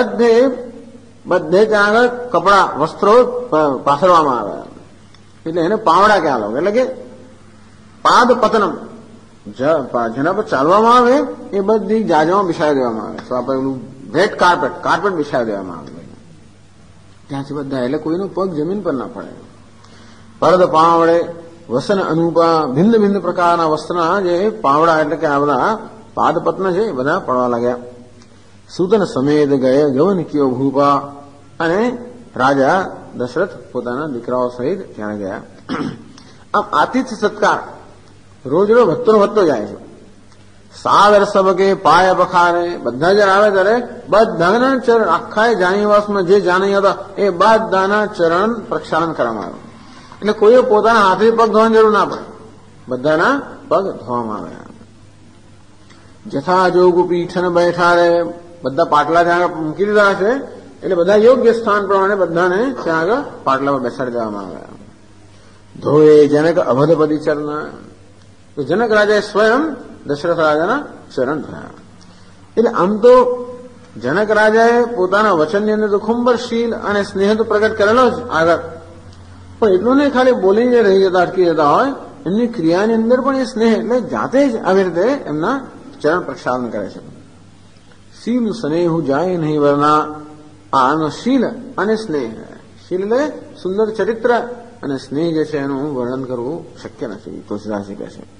બધે ત્યાં આગળ કપડા વસ્ત્રો પાથરવામાં આવ્યા. એટલે એને પાવડા ક્યાં લાગે એટલે કે પાદ પતનમ જેના પર ચાલવામાં આવે એ બધી જાજમાં બિછાવી દેવામાં આવે. તો આપણે પેલું રેડ કાર્પેટ બિછાવી દેવામાં આવે ત્યાંથી બધા. એટલે કોઈનો પગ જમીન પર ના પડે. પરદ પાવડે વસન અનુપા. ભિન્ન ભિન્ન પ્રકારના વસ્ત્રના જે પાવડા એટલે કે આ બધા પાદપત્ન છે એ બધા પડવા લાગ્યા. સૂતન સમેત ગયે ગવન કયો ભૂપા. અને રાજા દશરથ પોતાના દીકરાઓ સહિત ત્યાં ગયા. આમ આતિથ્ય સત્કાર રોજ વધતો જાય છે. સાદર સબકે પાય પખારે. બધા જયારે આવે ત્યારે બધાના ચરણ આખા જાનીવાસમાં જે જાનૈયા હતા એ બધાના ચરણ પ્રક્ષાલન કરવામાં આવ્યું. એટલે કોઈએ પોતાના હાથે પગ ધોવાની જરૂર ના પડે. બધાના પગ ધોવામાં આવ્યા. જથા જોગ પીઠન બેઠા રે. બધા પાટલા ત્યાં આગળ મૂકી દીધા છે. એટલે બધા યોગ્ય સ્થાન પ્રમાણે બધાને ત્યાં આગળ પાટલા પર બેસાડી દેવામાં આવ્યા. ધોએ જનક અવધપતિ ચરના. તો જનક રાજાએ સ્વયં દશરથ રાજાના ચરણ ધોયા. એટલે આમ તો જનક રાજાએ પોતાના વચનની અંદર તો ખુંબરશીલ અને સ્નેહ તો પ્રગટ કરેલો જ આગળ. પણ એટલું નહીં ખાલી બોલીને રહી જતા અટકી જતા હોય, એમની ક્રિયાની અંદર પણ એ સ્નેહ એટલે જાતે જ આવી રીતે એમના ચરણ પ્રક્ષાલન કરે છે. શીલ સ્નેહ જાય નહીં વરના. આનો શીલ અને સ્નેહ. શીલ એટલે સુંદર ચરિત્ર અને સ્નેહ જે છે એનું વર્ણન કરવું શક્ય નથી. તુલસીદાસજી કહે છે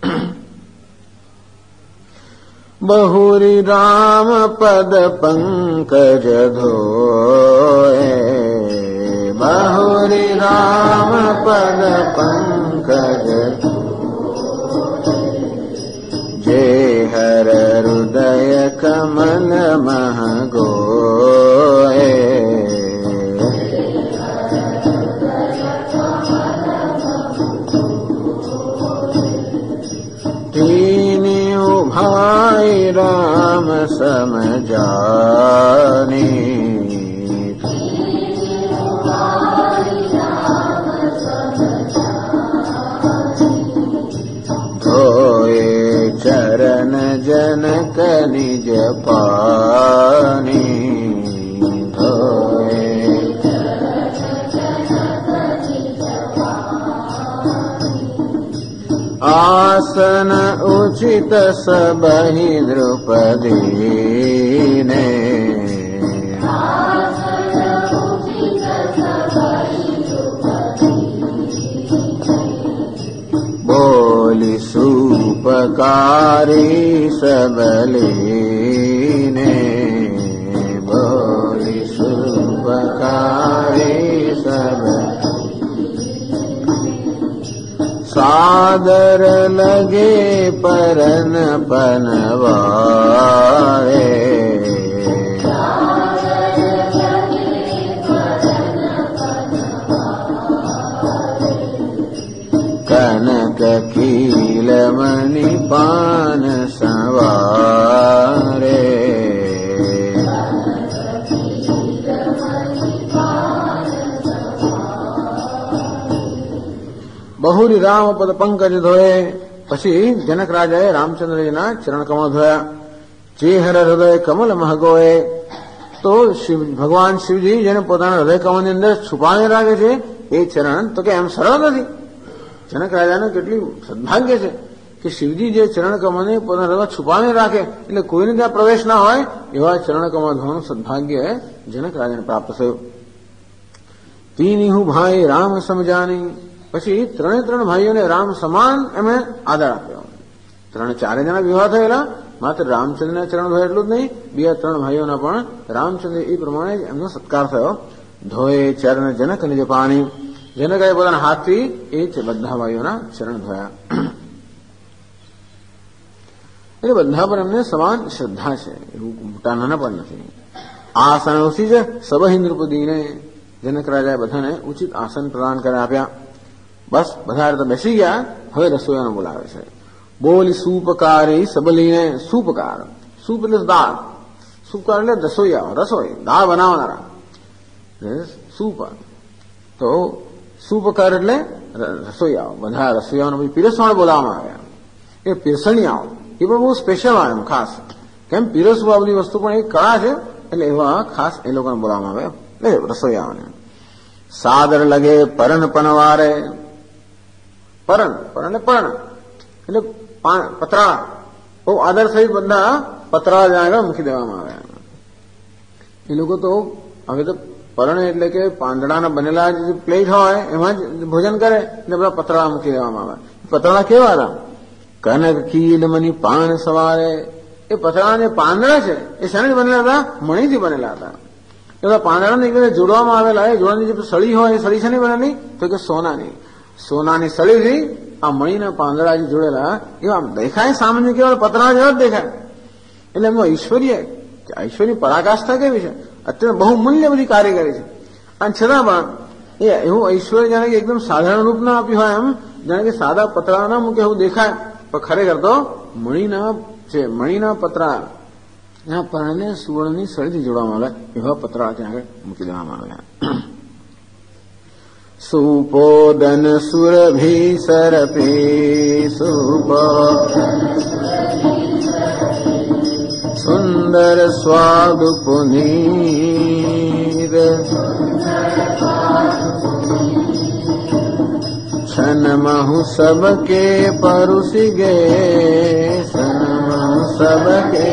બહુરી રામ પદ પંકજ ધોએ. બહુરી રામ પદ પંકજ જે હર હૃદય કમલ મહગોએ. તીની ઉભાઈ રામ સમજાની. ધોએ ચરણ જનક નિજ પાની. ધોએ આસન ઉચિત સબહી દ્રૌપદીને. બોલી સુપકારી સબલીને. બોલી સુપકારી સબલી. સાદર લગે પરન પનવારે. કનક કીલ મણિ પાન સવારે. બહુરી રામ પદ પંકજ ધોએ. પછી જનક રાજાએ રામચંદ્રજીના ચરણ કમળ ધોયા. જે હર હૃદય કમલ મહગોએ. તો ભગવાન શિવજી જેને પોતાના હૃદય કમળની અંદર છુપાવી રાખે છે એ ચરણ તો કે એમ સરળ નથી. જનક રાજાને કેટલી સદભાગ્ય છે કે શિવજી જે ચરણ કમળને પોતાના હૃદયમાં છુપાવી રાખે એટલે કોઈને ત્યાં પ્રવેશ ના હોય એવા ચરણ કમળ ધોવાનું સદભાગ્ય જનક રાજાને પ્રાપ્ત થયું. તીની હું ભાઈ રામ સમજાની. પછી ત્રણ ભાઈઓને રામ સમાન એમણે આદર આપ્યો. ચારે જણા વિવાહ થયેલા, માત્ર રામચંદ્રના ચરણ ધોયા એટલું જ નહીં, બીજા 3 ભાઈઓના પણ રામચંદ્ર એ પ્રમાણે જ એમનો સત્કાર થયો. ધોયે ચરણ જનક નિજ પાણી. જનકે પોતાના હાથથી એ બધા ભાઈઓના ચરણ ધોયા. એટલે બધા પર એમને સમાન શ્રદ્ધા છે, એવું મોટા નાના પણ નથી. આસન ઉસી જ સબહિ નૃપદીને. જનક રાજાએ બધાને ઉચિત આસન પ્રદાન કરી આપ્યા. બસ બધા તો બેસી ગયા. હવે રસોઈયાને બોલાવે છે. બોલી સૂપકારી સબલીને સૂપકાર. સૂપ એટલે દાળ. સૂપકાર એટલે રસોઈયા, રસોઈ દાળ બનાવનારા. સૂપ તો સૂપકાર એટલે રસોઈયાઓ. બધા રસોઈયાઓને પીરસવાને બોલાવવામાં આવ્યા. એ પીરસણીયાઓ એ પણ બહુ સ્પેશિયલ આવે એમ ખાસ. કેમ પીરસવું આ બધી વસ્તુ પણ એક કળા છે, એટલે એવા ખાસ એ લોકોને બોલાવવામાં આવે એટલે રસોઈયાઓને. સાદર લગે પરણ પનવારે. પરણ એટલે પરણ એટલે પતરા. બહુ આદર સહિત બધા પતરા ત્યાં આગળ મૂકી દેવામાં આવ્યા. એ લોકો તો હવે તો પરણ એટલે કે પાંદડાના બનેલા જે પ્લેટ હોય એમાં જ ભોજન કરે એટલે બધા પતરા મૂકી દેવામાં આવે. પતરા કેવા હતા? કનક કીલ મની પાન સવારે. એ પતરા જે પાંદડા છે એ શાનાથી બનેલા હતા? મણીથી બનેલા હતા. એ બધા પાંદડાને એક રીતે જોડવામાં આવેલા. એ જોડવાની જે સળી હોય એ સળી શાની બનેલી? તો કે સોનાની. સોનાની સળીથી આ મણીના પાંદડા જે જોડેલા એવા દેખાય સામાન્ય કેવળ પતરા જેવા જ દેખાય. એટલે એમનો ઐશ્વર્ય પરાકાષ્ઠા કેવી છે? અત્યારે બહુ મૂલ્ય બધી કારીગરી છે. અને છતાં પણ એ એવું ઐશ્વર્ય જાણે કે એકદમ સાધારણ રૂપ ના આપ્યું હોય એમ, જાણે કે સાદા પતરા ના મૂકે એવું દેખાય, પણ ખરેખર તો મણીના પતરા એના પર્ણને સુવર્ણની સળીથી જોડવામાં આવે એવા પતરા ત્યાં આગળ મૂકી દેવામાં આવ્યા. સુપોદન સુરભી સરપી સુપ સુંદર સ્વાદ પુનીર છન મહુ સબકે પરુસી ગે. સબકે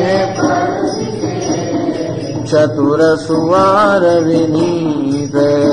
ચતુર સુવાર વિનીત.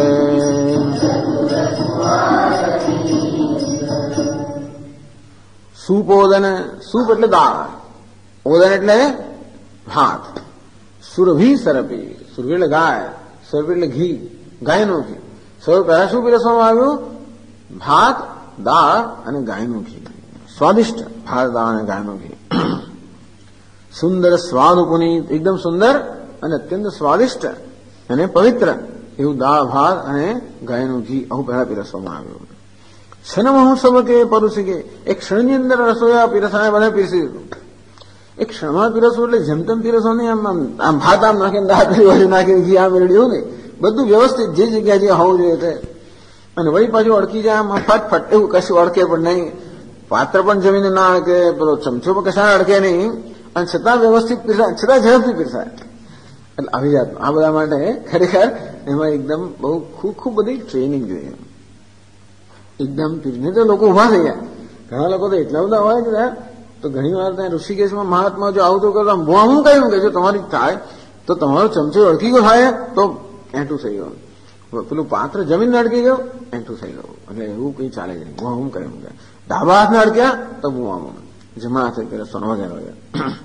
સુપોદન. સૂપ એટલે દાળ. ઓદન એટલે ભાત. સુરભી સરપી. સુરભી એટલે ગાય. સરપી એટલે ઘી, ગાયનું ઘી. સૌ પહેલા શું પીરસવામાં આવ્યું? ભાત, દાળ અને ગાયનું ઘી. સ્વાદિષ્ટ ભાત, દાળ અને ગાયનું ઘી. સુંદર સ્વાદ પુનીત. એકદમ સુંદર અને અત્યંત સ્વાદિષ્ટ અને પવિત્ર એવું દાળ, ભાત અને ગાયનું ઘી આવું પહેલા પીરસવામાં આવ્યું. ક્ષણ મહોત્સવ કે પરુસી કે. એક ક્ષણની અંદર રસોઈયા પીરસવાને બધા પીરસી દીધું. એક ક્ષણમાં પીરસવું એટલે જેમ તેમ પીરસો નહીં. આમ ભાત આમ નાખીને દાળ પીરસી નાખીને ઘી આ મેળવ્યું નહીં. બધું વ્યવસ્થિત જે જગ્યા જે હોવું જોઈએ તે. અને વળી પાછું અડકી જાય આમ ફટફટ એવું કશું અડકે પણ નહીં. પાત્ર પણ જમીને ના અડકે, પેલો ચમચો પણ કશા અડકે નહીં. અને છતાં વ્યવસ્થિત પીરસાય, છતાં ઝડપથી પીરસાય. એટલે આવી જાત આ બધા માટે ખરેખર એમાં એકદમ બહુ ખૂબ બધી ટ્રેનિંગ જોઈએ. એકદમ પીરને તો લોકો ઉભા થઈ જાય. ઘણા લોકો તો એટલા બધા હોય કે તો ઘણી વાર ત્યાં ઋષિકેશમાં મહાત્મા જો આવું તો કરતા હું કહ્યું કે જો તમારી થાય તો તમારો ચમચો અડકી ગયો થાય તો એંઠું થઈ ગયું. પેલું પાત્ર જમીનને અડકી ગયો એંઠું થઈ ગયું. એટલે એવું કઈ ચાલે જ નહીં. હું કહ્યું કે ડાબા હાથને અડક્યા તો હું જમણા હાથે પીરસવાનો વગેરે વગેરે.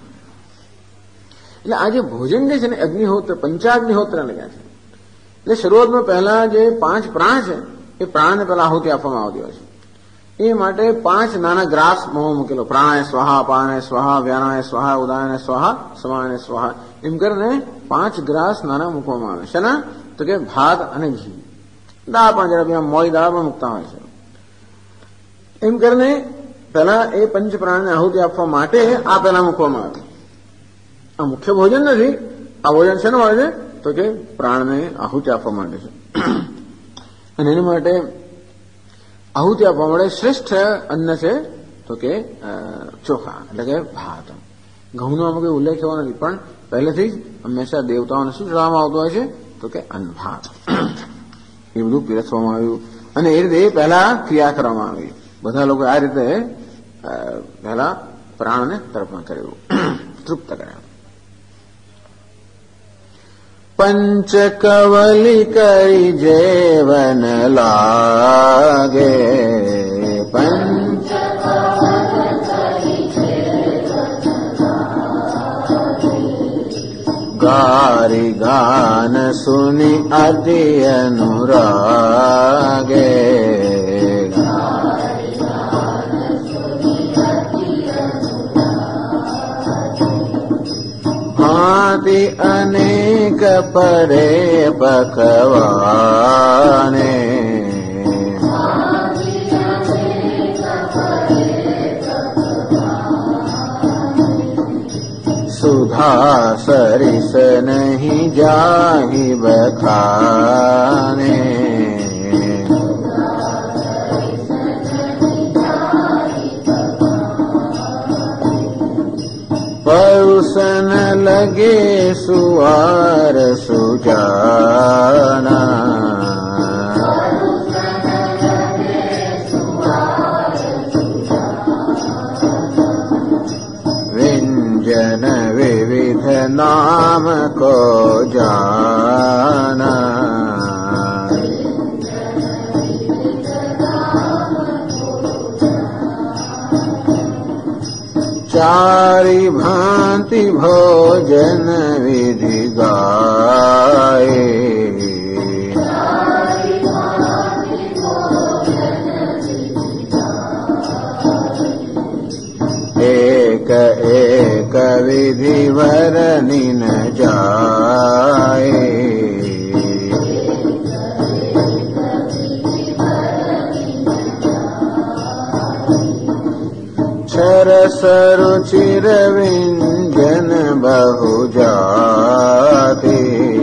એટલે આ જે ભોજન જે છે ને અગ્નિહોત્ર, પંચાગ્નિહોત્ર લખ્યા છે. એટલે શરૂઆતમાં પહેલા જે 5 પ્રાણ છે એ પ્રાણને પહેલા આહુતિ આપવામાં આવતી હોય છે. એ માટે 5 નાના ગ્રાસ મોહ મૂકેલો. પ્રાણાય સ્વાહા, અપાનાય સ્વાહા, વ્યાનાય સ્વાહા, ઉદાયનાય સ્વાહા, સમાનાય સ્વાહા એમ કરીને 5 ગ્રાસ નાના મૂકવામાં આવે છે. ને તો કે ભાત અને ઘી, દાળ પણ જરા મોડી દાળ પણ મૂકતા હોય છે. એમ કરીને પહેલા એ પંચ પ્રાણને આહુતિ આપવા માટે આ પહેલા મૂકવામાં આવે. આ મુખ્ય ભોજન નથી. આ ભોજન શેનું હોય છે? તો કે પ્રાણને આહુતિ આપવા માટે છે. અને એના માટે આહુતિ આપવા માટે શ્રેષ્ઠ અન્ન છે તો કે ચોખા એટલે કે ભાત. ઘઉંનો આમાં કોઈ ઉલ્લેખ થયો નથી, પણ પહેલેથી જ હંમેશા દેવતાઓને શું ચડાવવામાં આવતું હોય છે? તો કે અન્ન, ભાત. એ બધું પીરસવામાં આવ્યું. અને એ રીતે પહેલા ક્રિયા કરવામાં આવી. બધા લોકો આ રીતે પહેલા પ્રાણને તર્પણ કર્યું, તૃપ્ત કર્યા. પંચકવલી કરી જેવન લાગે. ગારી ગાન સુની અતિ અનુરાગે. भांति अनेक परे पकवाने सुधा सरिस नहीं जाहि बखाने परुसन लगे सुवार सुजाना व्यंजन विविध नाम को जाना चारि भांति भोजन विधि गाए एक एक विधि वर्णि न जाए रस रुचिर व्यंजन बहु जाते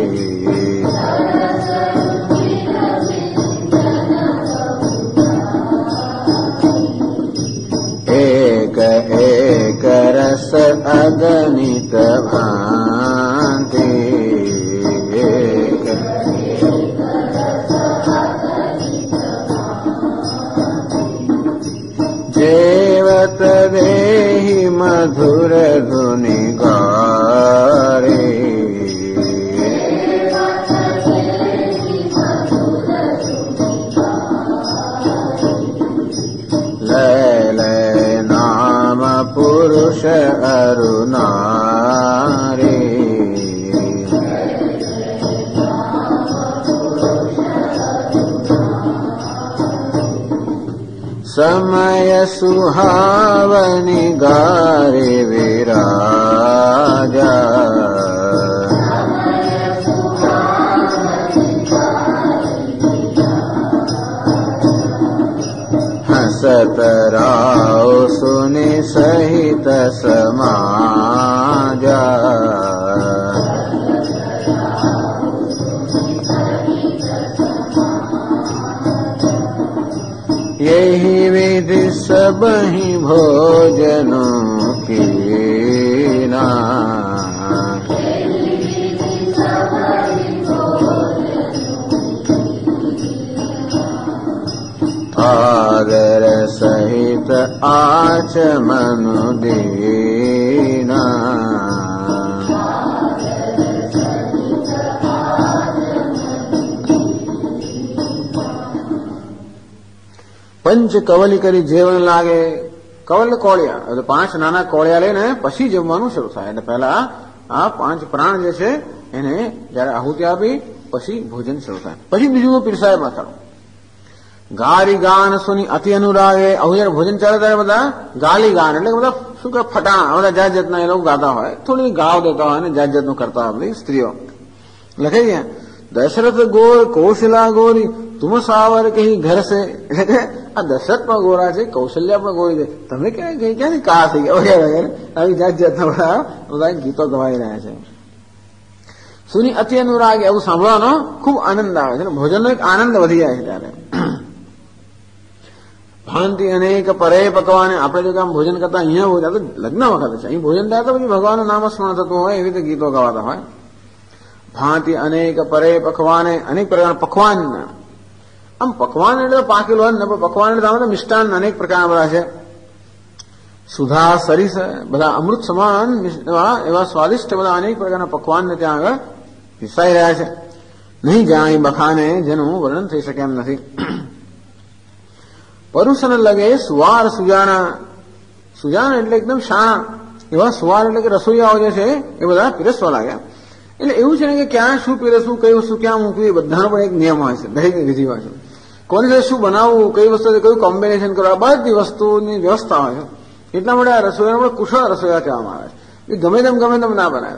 एक एक रस अगणित भांति जेवत देहि मधुर धुनि गारे लय लय नाम पुरुष अरु नारी समय सुहावनि गारे विराजा हसत राव सुनि सहित समाजा यही विधि सबहि भोजनों कीना आदर सहित आचमन दीना પંચ કવલી કરી જેવણ લાગે. કવલ કોળિયા એટલે 5 નાના કોળિયા લઈને પછી જમવાનું શરૂ થાય. એટલે પહેલા આ 5 પ્રાણ જે છે એને જયારે આહુતિ આપી પછી ભોજન શરૂ થાય. પછી બીજું પીરસાય માથાનું. ગારી ગાન સુની અતિ અનુરાગે. આવું જયારે ભોજન ચાલે ત્યારે બધા ગાલી ગાન એટલે બધા શું કે ફટાણા બધા જાત જાતના એ લોકો ગાતા હોય, થોડી ગાવ દેતા હોય ને જાત જાતનું કરતા હોય બધી સ્ત્રીઓ. લખે છે દશરથ ગોર કૌશલા ગોરી તુમ સાવર કહી ઘર સે. એટલે કે આ દશરથ પણ ગોરા છે, કૌશલ્યા પણ ગોરી છે, તમે ક્યાંથી કા થઈ ગયા વગેરે વગેરે આવી જાત જાતના બધા ગીતો ગવાઈ રહ્યા છે. સુની અતિ અનુરાગ એવું સાંભળવાનો ખૂબ આનંદ આવે છે. ભોજનનો એક આનંદ વધી જાય છે ત્યારે. ભાંતિ અનેક પરે પકવાને. આપણે જો કામ ભોજન કરતા અહીંયા હોય તો લગ્ન વખત છે, અહીં ભોજન થાય તો પછી ભગવાનનું નામ સ્મરણ થતું હોય, એવી રીતે ગીતો ગવાતા હોય. ભાંતિ અનેક પરે પકવાને. અનેક પ્રકાર પકવાન. આમ પકવાન એટલે પાકેલું હોય ને, પકવાન એટલે મિષ્ટાન અનેક પ્રકારના બધા છે. સુધા સરીસ બધા અમૃત સમાન એવા સ્વાદિષ્ટ બધા અનેક પ્રકારના પકવાનને ત્યાં આગળ પીરસાઈ રહ્યા છે. નહીં જાય બખાને, જેનું વર્ણન થઈ શકે એમ નથી. પરુષન લગે સુવાર સુજાના. સુજાના એટલે એકદમ શાણા એવા સુવાર એટલે કે રસોઈયાઓ જે છે એ બધા પીરસવા લાગ્યા. એટલે એવું છે ને કે ક્યાં શું પીરસવું, કઈ વસ્તુ ક્યાં મૂકવી, એ બધાનો પણ એક નિયમ હોય છે, દરેક વિધિ હોય છે. કોની સાથે શું બનાવવું, કઈ વસ્તુ કયું કોમ્બિનેશન કરવું, આ બધી વસ્તુની વ્યવસ્થા હોય છે. એટલા માટે આ રસોઈયાને પણ કુશળ રસોઈયા કહેવામાં આવે છે. એ ગમે તેમ ના બનાવે છે.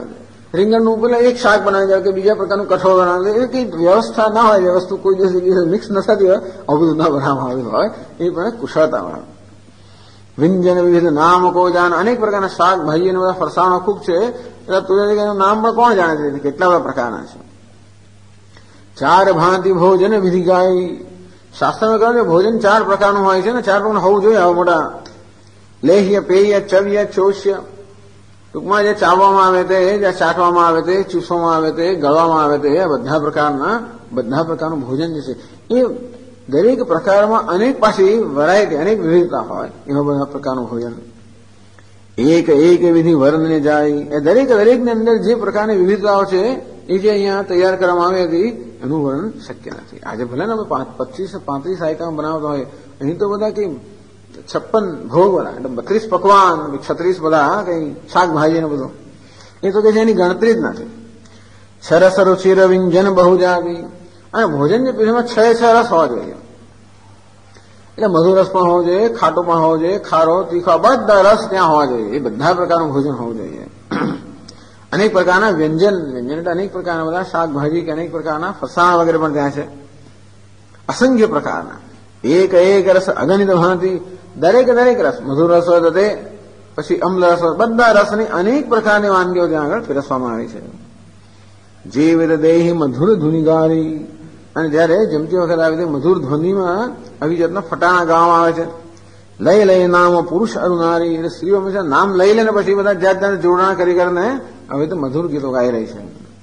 રીંગણનું પેલા એક શાક બનાવી જાય કે બીજા પ્રકારનું કઠોળ બનાવી દે, એ કઈ વ્યવસ્થા ના હોય, એ વસ્તુ કોઈ દિવસ મિક્સ ન થતી હોય, આવું બધું ના બનાવવામાં આવ્યું હોય, એ પણ કુશળતા. વ્યંજન વિવિધ નામ કો જાન, અનેક પ્રકારના શાકભાજી અને બધા ફરસાણો ખૂબ છે, એટલે તુલસીનું નામ પણ કોણ જાણે છે, કેટલા બધા પ્રકારના છે. ચાર ભાંતિ ભોજન વિધિ ગાય, શાસ્ત્રમાં કહ્યું છે ભોજન ચાર પ્રકારનું હોય છે ને, ચાર પ્રકારનું હોવું જોઈએ. આવા મોટા લેહ્ય, પેય, ચવ્ય, ચોષ્ય, ટૂંકમાં જે ચાવવામાં આવે તે, જે ચાટવામાં આવે તે, ચૂસવામાં આવે તે, ગળવામાં આવે તે, બધા પ્રકારનું ભોજન જે છે એ દરેક પ્રકારમાં અનેક પાછી વેરાયટી, અનેક વિવિધતા હોય, એવા બધા પ્રકારનું ભોજન. એક વિધિ વર્ણને જાય, એ દરેકની અંદર જે પ્રકારની વિવિધતાઓ છે એ જે અહીંયા તૈયાર કરવામાં આવી હતી એનું વર્ણન શક્ય નથી. આજે ભલે ને 25-35 આઈટમ બનાવતા હોય, અહીં તો બધા કઈ 56 ભોગ બધા, એટલે 32 પકવાન, 36 બધા કઈ શાકભાજી ને બધું, એ તો કે એની ગણતરી જ નથી. સરસ રુચિર વ્યંજન બહુ જાવી, અને ભોજન જે પીઠમાં 6 રસ હોવા જોઈએ, એટલે મધુર રસ પણ હોવો જોઈએ, ખાટો પણ હોવો જોઈએ, ખારો, તીખો, બધા રસ ત્યાં હોવા જોઈએ. એ બધા પ્રકારનું ભોજન હોવું જોઈએ. અનેક પ્રકારના વ્યંજન એટલે અનેક પ્રકારના બધા શાકભાજી કે અનેક પ્રકારના ફરસાણ વગેરે પણ ત્યાં છે, અસંખ્ય પ્રકારના. એક રસ અગણિત ભાંતિ, દરેક રસ, મધુર રસ હોય તો તે, પછી અમ્લ રસ હોય, બધા રસની અનેક પ્રકારની વાનગીઓ ત્યાં આગળ પીરસવામાં આવી છે. જીવિત દેહી મધુર ધુની ગારી, અને જયારે જમતી વખત આવી તે મધુર ધ્વનિમાં આવી જાતના ફટાણા ગાવામાં આવે છે. લઈ નામ પુરુષ અરુનારી, એટલે સ્ત્રીઓ હંમેશા નામ લઈ લઈને પછી બધા જાત જોડાણ કરીને હવે તો મધુર ગીતો ગાઈ રહી છે.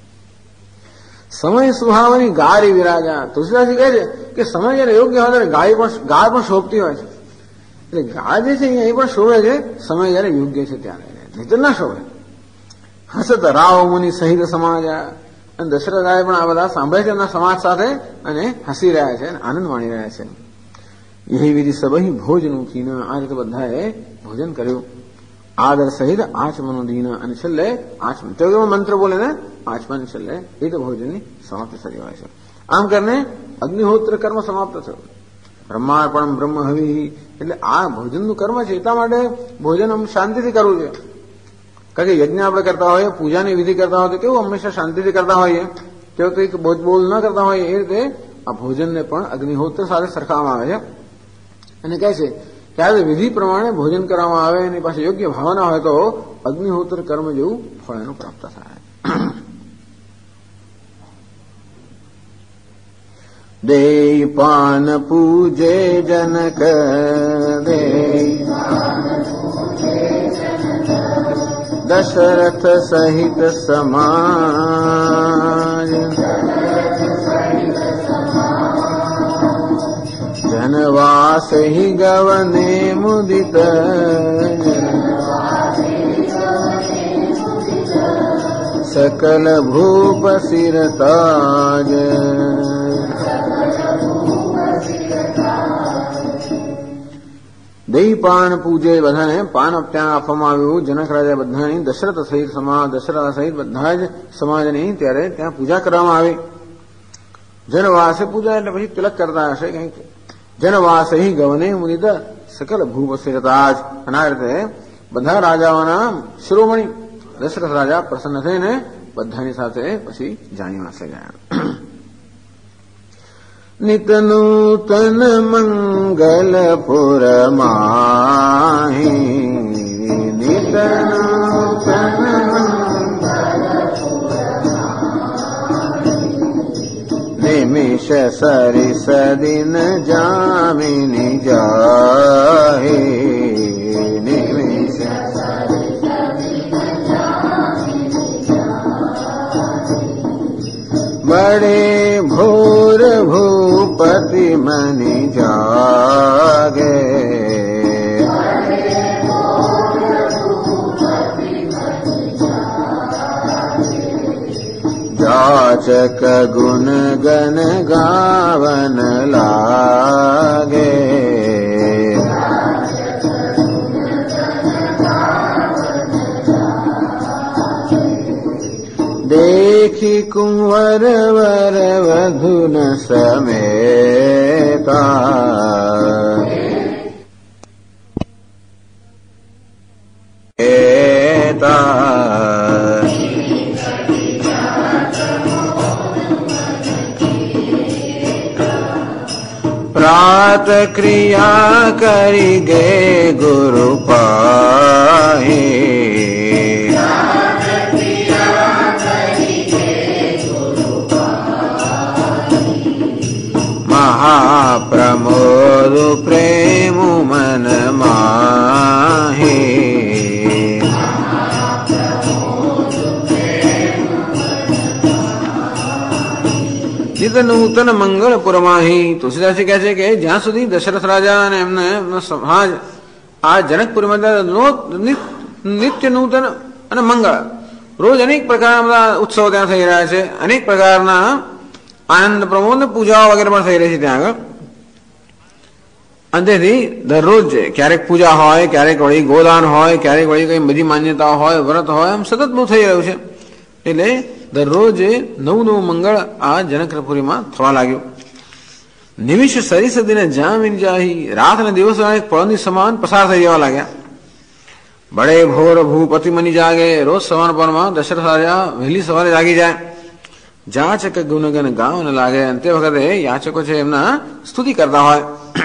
સમય સુહાવની ગારી વિરાજા, તુલસીદાસજી કહે છે કે સમય જયારે યોગ્ય હોય ત્યારે ગાય પણ શોભતી હોય છે. એટલે ગા જે છે એ પણ શોભે છે સમય જયારે યોગ્ય છે ત્યારે, નહીં તો ના શોભે. હસત રાવ મુનિ સહિત સમાજ, અને દશરથ રાય પણ આ બધા સાંભળે છે એમના સમાજ સાથે અને હસી રહ્યા છે અને આનંદ માણી રહ્યા છે. એ વિધિ સબહી ભોજનું કીન, આ રીતે બધાએ ભોજન કર્યું. આદર સહિત આચમનો દીન, અને છેલ્લે આચમન, તો મંત્ર બોલે ને આચમન છેલ્લે એ તો ભોજનની સમાપ્તિ થતી હોય છે. આમ કરીને અગ્નિહોત્ર કર્મ સમાપ્ત થયું. બ્રહ્માર્પણ બ્રહ્મ હવિ, એટલે આ ભોજનનું કર્મ છે, એટલા માટે ભોજન આમ શાંતિથી કરવું છે. કારણ કે યજ્ઞ આપણે કરતા હોઈએ, પૂજાની વિધિ કરતા હોય તો કેવું હંમેશા શાંતિથી કરતા હોઈએ, તેઓ કંઈક બોલ ન કરતા હોઈએ, એ રીતે આ ભોજનને પણ અગ્નિહોત્ર સાથે સરખાવવામાં આવે છે. અને કહે છે કે આ વિધિ પ્રમાણે ભોજન કરવામાં આવે, એની પાસે યોગ્ય ભાવના હોય તો અગ્નિહોત્ર કર્મ જેવું ફળ એનું પ્રાપ્ત થાય. દેય પાન પૂજે જનક, દશરથ સહિત સમાજ, જનવાસ હિ ગવને મુદિત, સકલ ભૂપ શિરતાજ. દહીં પાન પૂજે, બધાને પાન ત્યાં આપવામાં આવ્યું. જનક રાજા બધાની, દશરથ સહિત સમાજ, દશરથ સહિત બધા જ સમાજની ત્યારે ત્યાં પૂજા કરવામાં આવી. જનવાસે પૂજા એટલે પછી તિલક કરતા હશે કંઈક. જનવાસ હિ ગવને મુદિત, સકલ ભૂપ શિરતાજ, અને આ રીતે બધા રાજાઓના શિરોમણી દશરથ રાજા પ્રસન્ન થઈને બધાની સાથે પછી જાનીવાસે ગયા. નિત નૂતન મંગલ પુર માહી, નિત નૂતન નિમિષ સરિસ દિન જામિની જાહી, નિમિષ બડે ભોર ભૂપતિ મનિ જાગે, જાચક ગુણ ગન ગાવન લાગે, देखी कुंवर वर वधुन समेता, પ્રાત ક્રિયા કરી ગે ગુરુ પાહે મહાપ્રમોદ પ્રેમ મન માહે નિત નૂતન મંગળપુરમાહી. તુલસીદાસજી કહે છે કે જ્યાં સુધી દશરથ રાજા અને એમને સમાજ આ જનકપુરમાં નિત્ય નૂતન અને મંગળ રોજ અનેક પ્રકારના બધા ઉત્સવો ત્યાં થઈ રહ્યા છે, અનેક પ્રકારના આનંદ પ્રમોદ પૂજાઓ વગેરે પણ થઈ રહી છે ત્યાં આગળ. અંતેથી દરરોજ ક્યારેક પૂજા હોય, ક્યારેક વળી ગોદાન હોય, ક્યારેક વળી કઈ બધી માન્યતાઓ હોય, વ્રત હોય, આમ સતત બહુ થઈ રહ્યું છે. એટલે દરરોજ નવું નવું મંગળ આ જનકપુરીમાં થવા લાગ્યું. નિમિષ સરી સદીને જામીન જાહી. રાત અને દિવસ એક પળની સમાન પસાર થઈ જવા લાગ્યા. બડે ભોર ભૂપતિ મની જાગે. રોજ સવાર પરમાં દશરથ રાજા વહેલી સવારે જાગી જાય. જાચક ગુણગન ગાવને લાગે. તે વખતે યાચકો છે એમના સ્તુતિ કરતા હોય.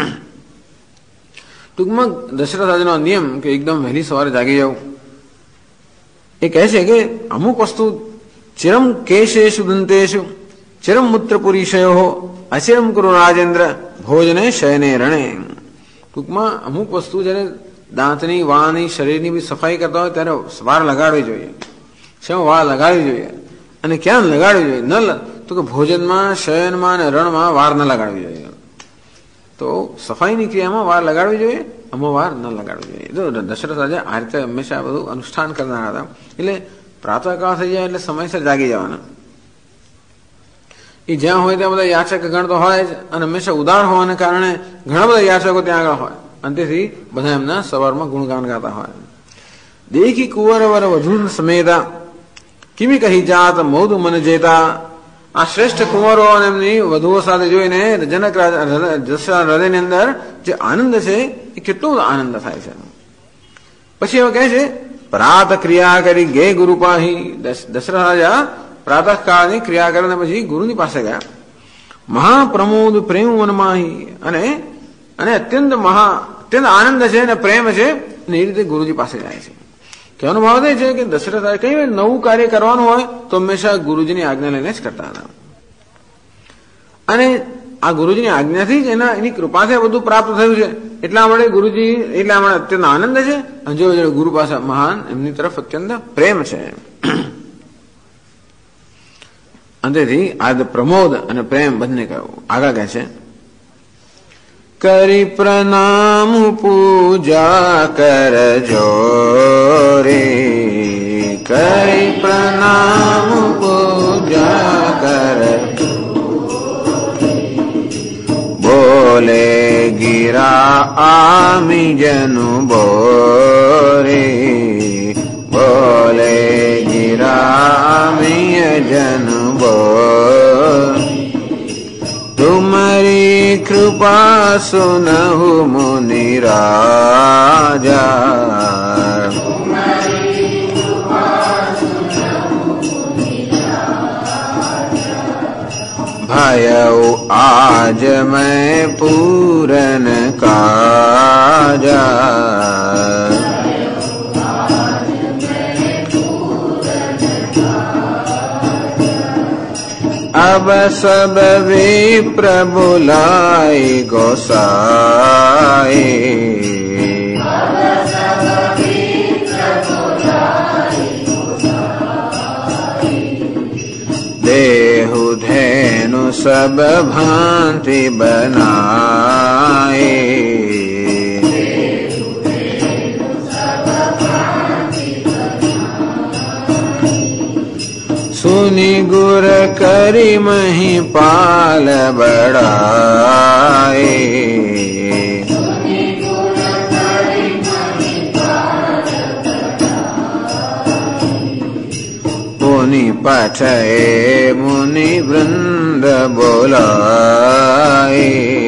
ટૂંકમાં દશરથ રાજાનો નિયમ કે એકદમ વહેલી સવારે જાગી જવું. એ કહે છે કે અમુક વસ્તુ ચિરમ કેશેશુ દંતેશુ ચિરમ મૂત્રપુરીશયો અચિરમ કુરુ રાજેન્દ્ર ભોજને શયને રણે. ટૂંકમાં અમુક વસ્તુ જ્યારે દાંતની વાળની શરીરની બી સફાઈ કરતા હોય ત્યારે વાર લગાડવી જોઈએ. શેમાં વાર લગાડવી જોઈએ અને ક્યાં લગાડવી જોઈએ? ન તો કે ભોજનમાં, શયનમાં અને રણમાં વાર ન લગાડવી જોઈએ. તો સફાઈની ક્રિયામાં વાર લગાડવી જોઈએ, આમાં વાર ન લગાડવી જોઈએ. તો દશરથ રાજા આ રીતે હંમેશા બધું અનુષ્ઠાન કરનારા હતા. એટલે પ્રાતઃકાળ થઈ જાય એટલે સમયસર જાગી જવાના. એ જ્યાં હોય ત્યાં બધા યાચક ગણ તો હોય જ, અને હંમેશા ઉદાર હોવાને કારણે ઘણા બધા યાચકો ત્યાં આગળ હોય. અંતેથી બધા એમના સવારમાં ગુણગાન ગાતા હોય. દેખી કુંવર વર વધુ સમેતા કિમી કહી જાત મૌદ મન જેતા. આ શ્રેષ્ઠ કુંવરો અને એમની વધુઓ સાથે જોઈને જનક હૃદયની અંદર જે આનંદ છે એ કેટલો આનંદ થાય છે. પછી એવું કહે છે પ્રાત ક્રિયા કરી ગે ગુરુ પાહી. દશરથ રાજા પ્રાતઃકાળની ક્રિયા કરીને પછી ગુરુની પાસે ગયા. મહાપ્રમોદ પ્રેમ મનમાહી. અને અત્યંત આનંદ છે અને પ્રેમ છે અને એ રીતે ગુરુજી પાસે જાય છે. કહેવાનો ભાવ એ છે કે દશરથ રાજા કઈ નવું કાર્ય કરવાનું હોય તો હંમેશા ગુરુજીની આજ્ઞા લઈને જ કરતા હતા. અને આ ગુરુજીની આજ્ઞાથી જ એની કૃપાથી બધું પ્રાપ્ત થયું છે. એટલા માટે ગુરુજી એટલા માટે અત્યંત આનંદ છે અને જો ગુરુ પાસે મહાન એમની તરફ અત્યંત પ્રેમ છે. અંતેથી આ પ્રમોદ અને પ્રેમ બંને કહ્યું. આગળ કહે છે કરી પ્રણામ પૂજા કરજો રે. કરી પ્રણામ પૂજા કરજો. બોલે ગિરા આમી જનુ બોરે. બોલે ગિરા આમી જનુ બોર. तुम्हारी कृपा सुनहु मुनि राजा. भयउ आज मैं पूरन काजा. अब सब विप्र बुलाए गोसाए. देहु धैनु सब भांति बनाए. सुनि गुर करी मही पाल बड़ाए. पुनि पठे मुनि वृंद बोलाए.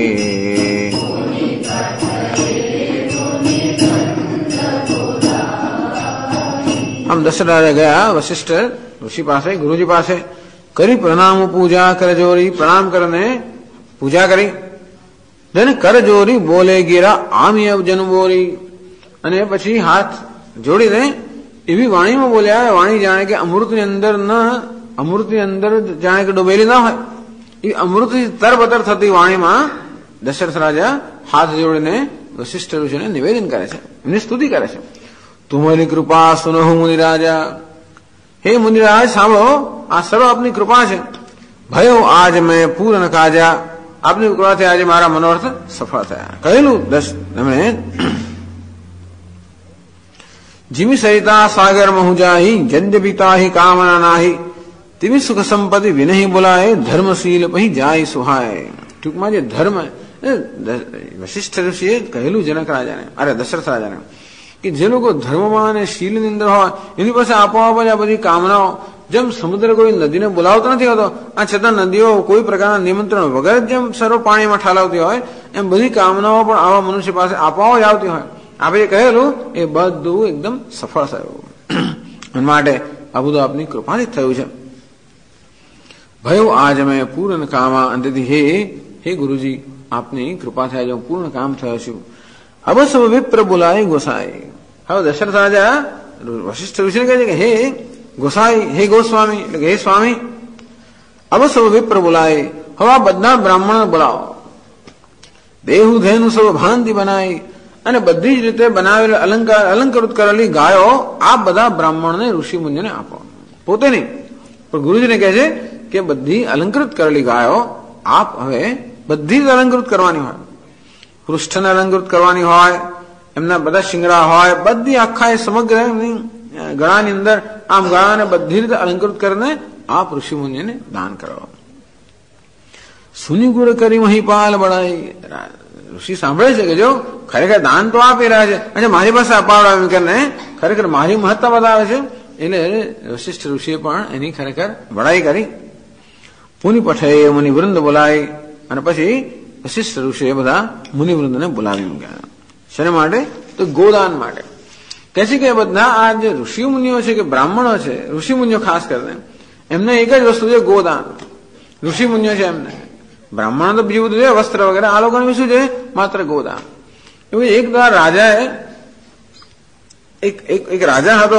हम दशरथ गया वशिष्ठ ઋષિ પાસે, ગુરુજી પાસે. કરી પ્રણામ પૂજા કરજોરી. પ્રણામ કરીને પૂજા કરી. જેને કર જોરી બોલે ગીરા આમી અવજન બોરી, અને પછી હાથ જોડીને એવી વાણીમાં બોલ્યા, વાણી જાણે કે અમૃતની અંદર જાણે કે ડૂબેલી ના હોય એ અમૃતથી તરબતર થતી વાણીમાં દશરથ રાજા હાથ જોડીને વશિષ્ઠ ઋષિને નિવેદન કરે છે, એમની સ્તુતિ કરે છે. તુમરી કૃપા સુનહુ મુનિરાજા, હે મુનિરાજ સાંભળો, આ સર્વ આપની કૃપા છે. ભયો આજ મેં પૂર્ણ કાજા, આપની કૃપાથી આજે મારા મનોરથ સફળ થયા. કહેલું એમણે જીમી સરિતા સાગર મહુ જાહી, જદ્યપિતા હિ કામના નાહી, તિમિ સુખ સંપત્તિ વિનહી બોલાય, ધર્મશીલ પહી જાય સુહાય. ટૂંકમાં જે ધર્મ વશિષ્ઠ ઋષિએ કહેલું જનક રાજાને, અરે દશરથ રાજાને, કે જે લોકો ધર્મમાં અને શીલની અંદર હોય એની પાસે આપોઆપ જ આ બધી કામનાઓ, જેમ સમુદ્ર કોઈ નદીને બોલાવતો નથી હોતો, આ છતાં નદીઓ કોઈ પ્રકારના નિમંત્રણ વગર જેમ સર્વ પાણીમાં ઠાલવતી હોય એમ બધી કામનાઓ પણ આવા મનુષ્ય પાસે આપોઆપ જ આવતી હોય. આપણે કહેલું એ બધું એકદમ સફળ થયું, માટે આ બધું આપની કૃપાથી થયું છે. ભયો આજ મેં પૂર્ણ કામા, અંતથી હે ગુરુજી આપની કૃપા થાય હું પૂર્ણ કામ થયો છું. હવે સૌ વિપ્ર બોલાય ગોસાઈ. હવે દશરથ રાજા વશિષ્ઠ ઋષિને કહે છે કે હે ગોસાઈ, હે ગોસ્વામી, એટલે કે હે સ્વામી, હવે સૌ વિપ્ર બોલાય, હવે આ બધા બ્રાહ્મણ બોલાવો. દેહુ ધેનું સૌ ભાંતિ બનાય, અને બધી જ રીતે બનાવેલ અલંકૃત કરેલી ગાયો આ બધા બ્રાહ્મણને ઋષિ મુનિઓને આપો. પોતે નહીં પણ ગુરુજીને કહે છે કે બધી અલંકૃત કરેલી ગાયો આપ હવે બધી જ અલંકૃત કરવાની હોય, પૃષ્ઠને અલંકૃત કરવાની હોય, એમના બધા શિંગડા હોય, બધી આખા એ સમગ્ર ગળાની અંદર આમ ગળાને બધી રીતે અલંકૃત કરીને આપ ઋષિ મુનિઓને દાન કરો. સુની ગુર કરી મહીપાલ બળાઈ. ઋષિ સાંભળે છે કે જો ખરેખર દાન તો આપી રહ્યા છે અને મારી પાસે અપાવડાવ એમ કરીને ખરેખર મારી મહત્તા બતાવે છે, એટલે વશિષ્ઠ ઋષિએ પણ એની ખરેખર બડાઈ કરી. પુનિ પઠે મુનિવૃંદ બોલાય, અને પછી વશિષ્ઠ ઋષિએ બધા મુનિવૃંદને બોલાવી મૂક્યા. શેના માટે? તો ગોદાન માટે. કહે છે કે બધા આ જે ઋષિ મુનિઓ છે કે બ્રાહ્મણો છે, ઋષિ મુનિઓ ખાસ કરીને એમને એક જ વસ્તુ છે ગોદાન. ઋષિ મુનિઓ છે એમને, બ્રાહ્મણો તો બીજું બધું છે વસ્ત્ર વગેરે, આ લોકોને શું છે? માત્ર ગોદાન. એવું એક વાર રાજાએ એક રાજા હતો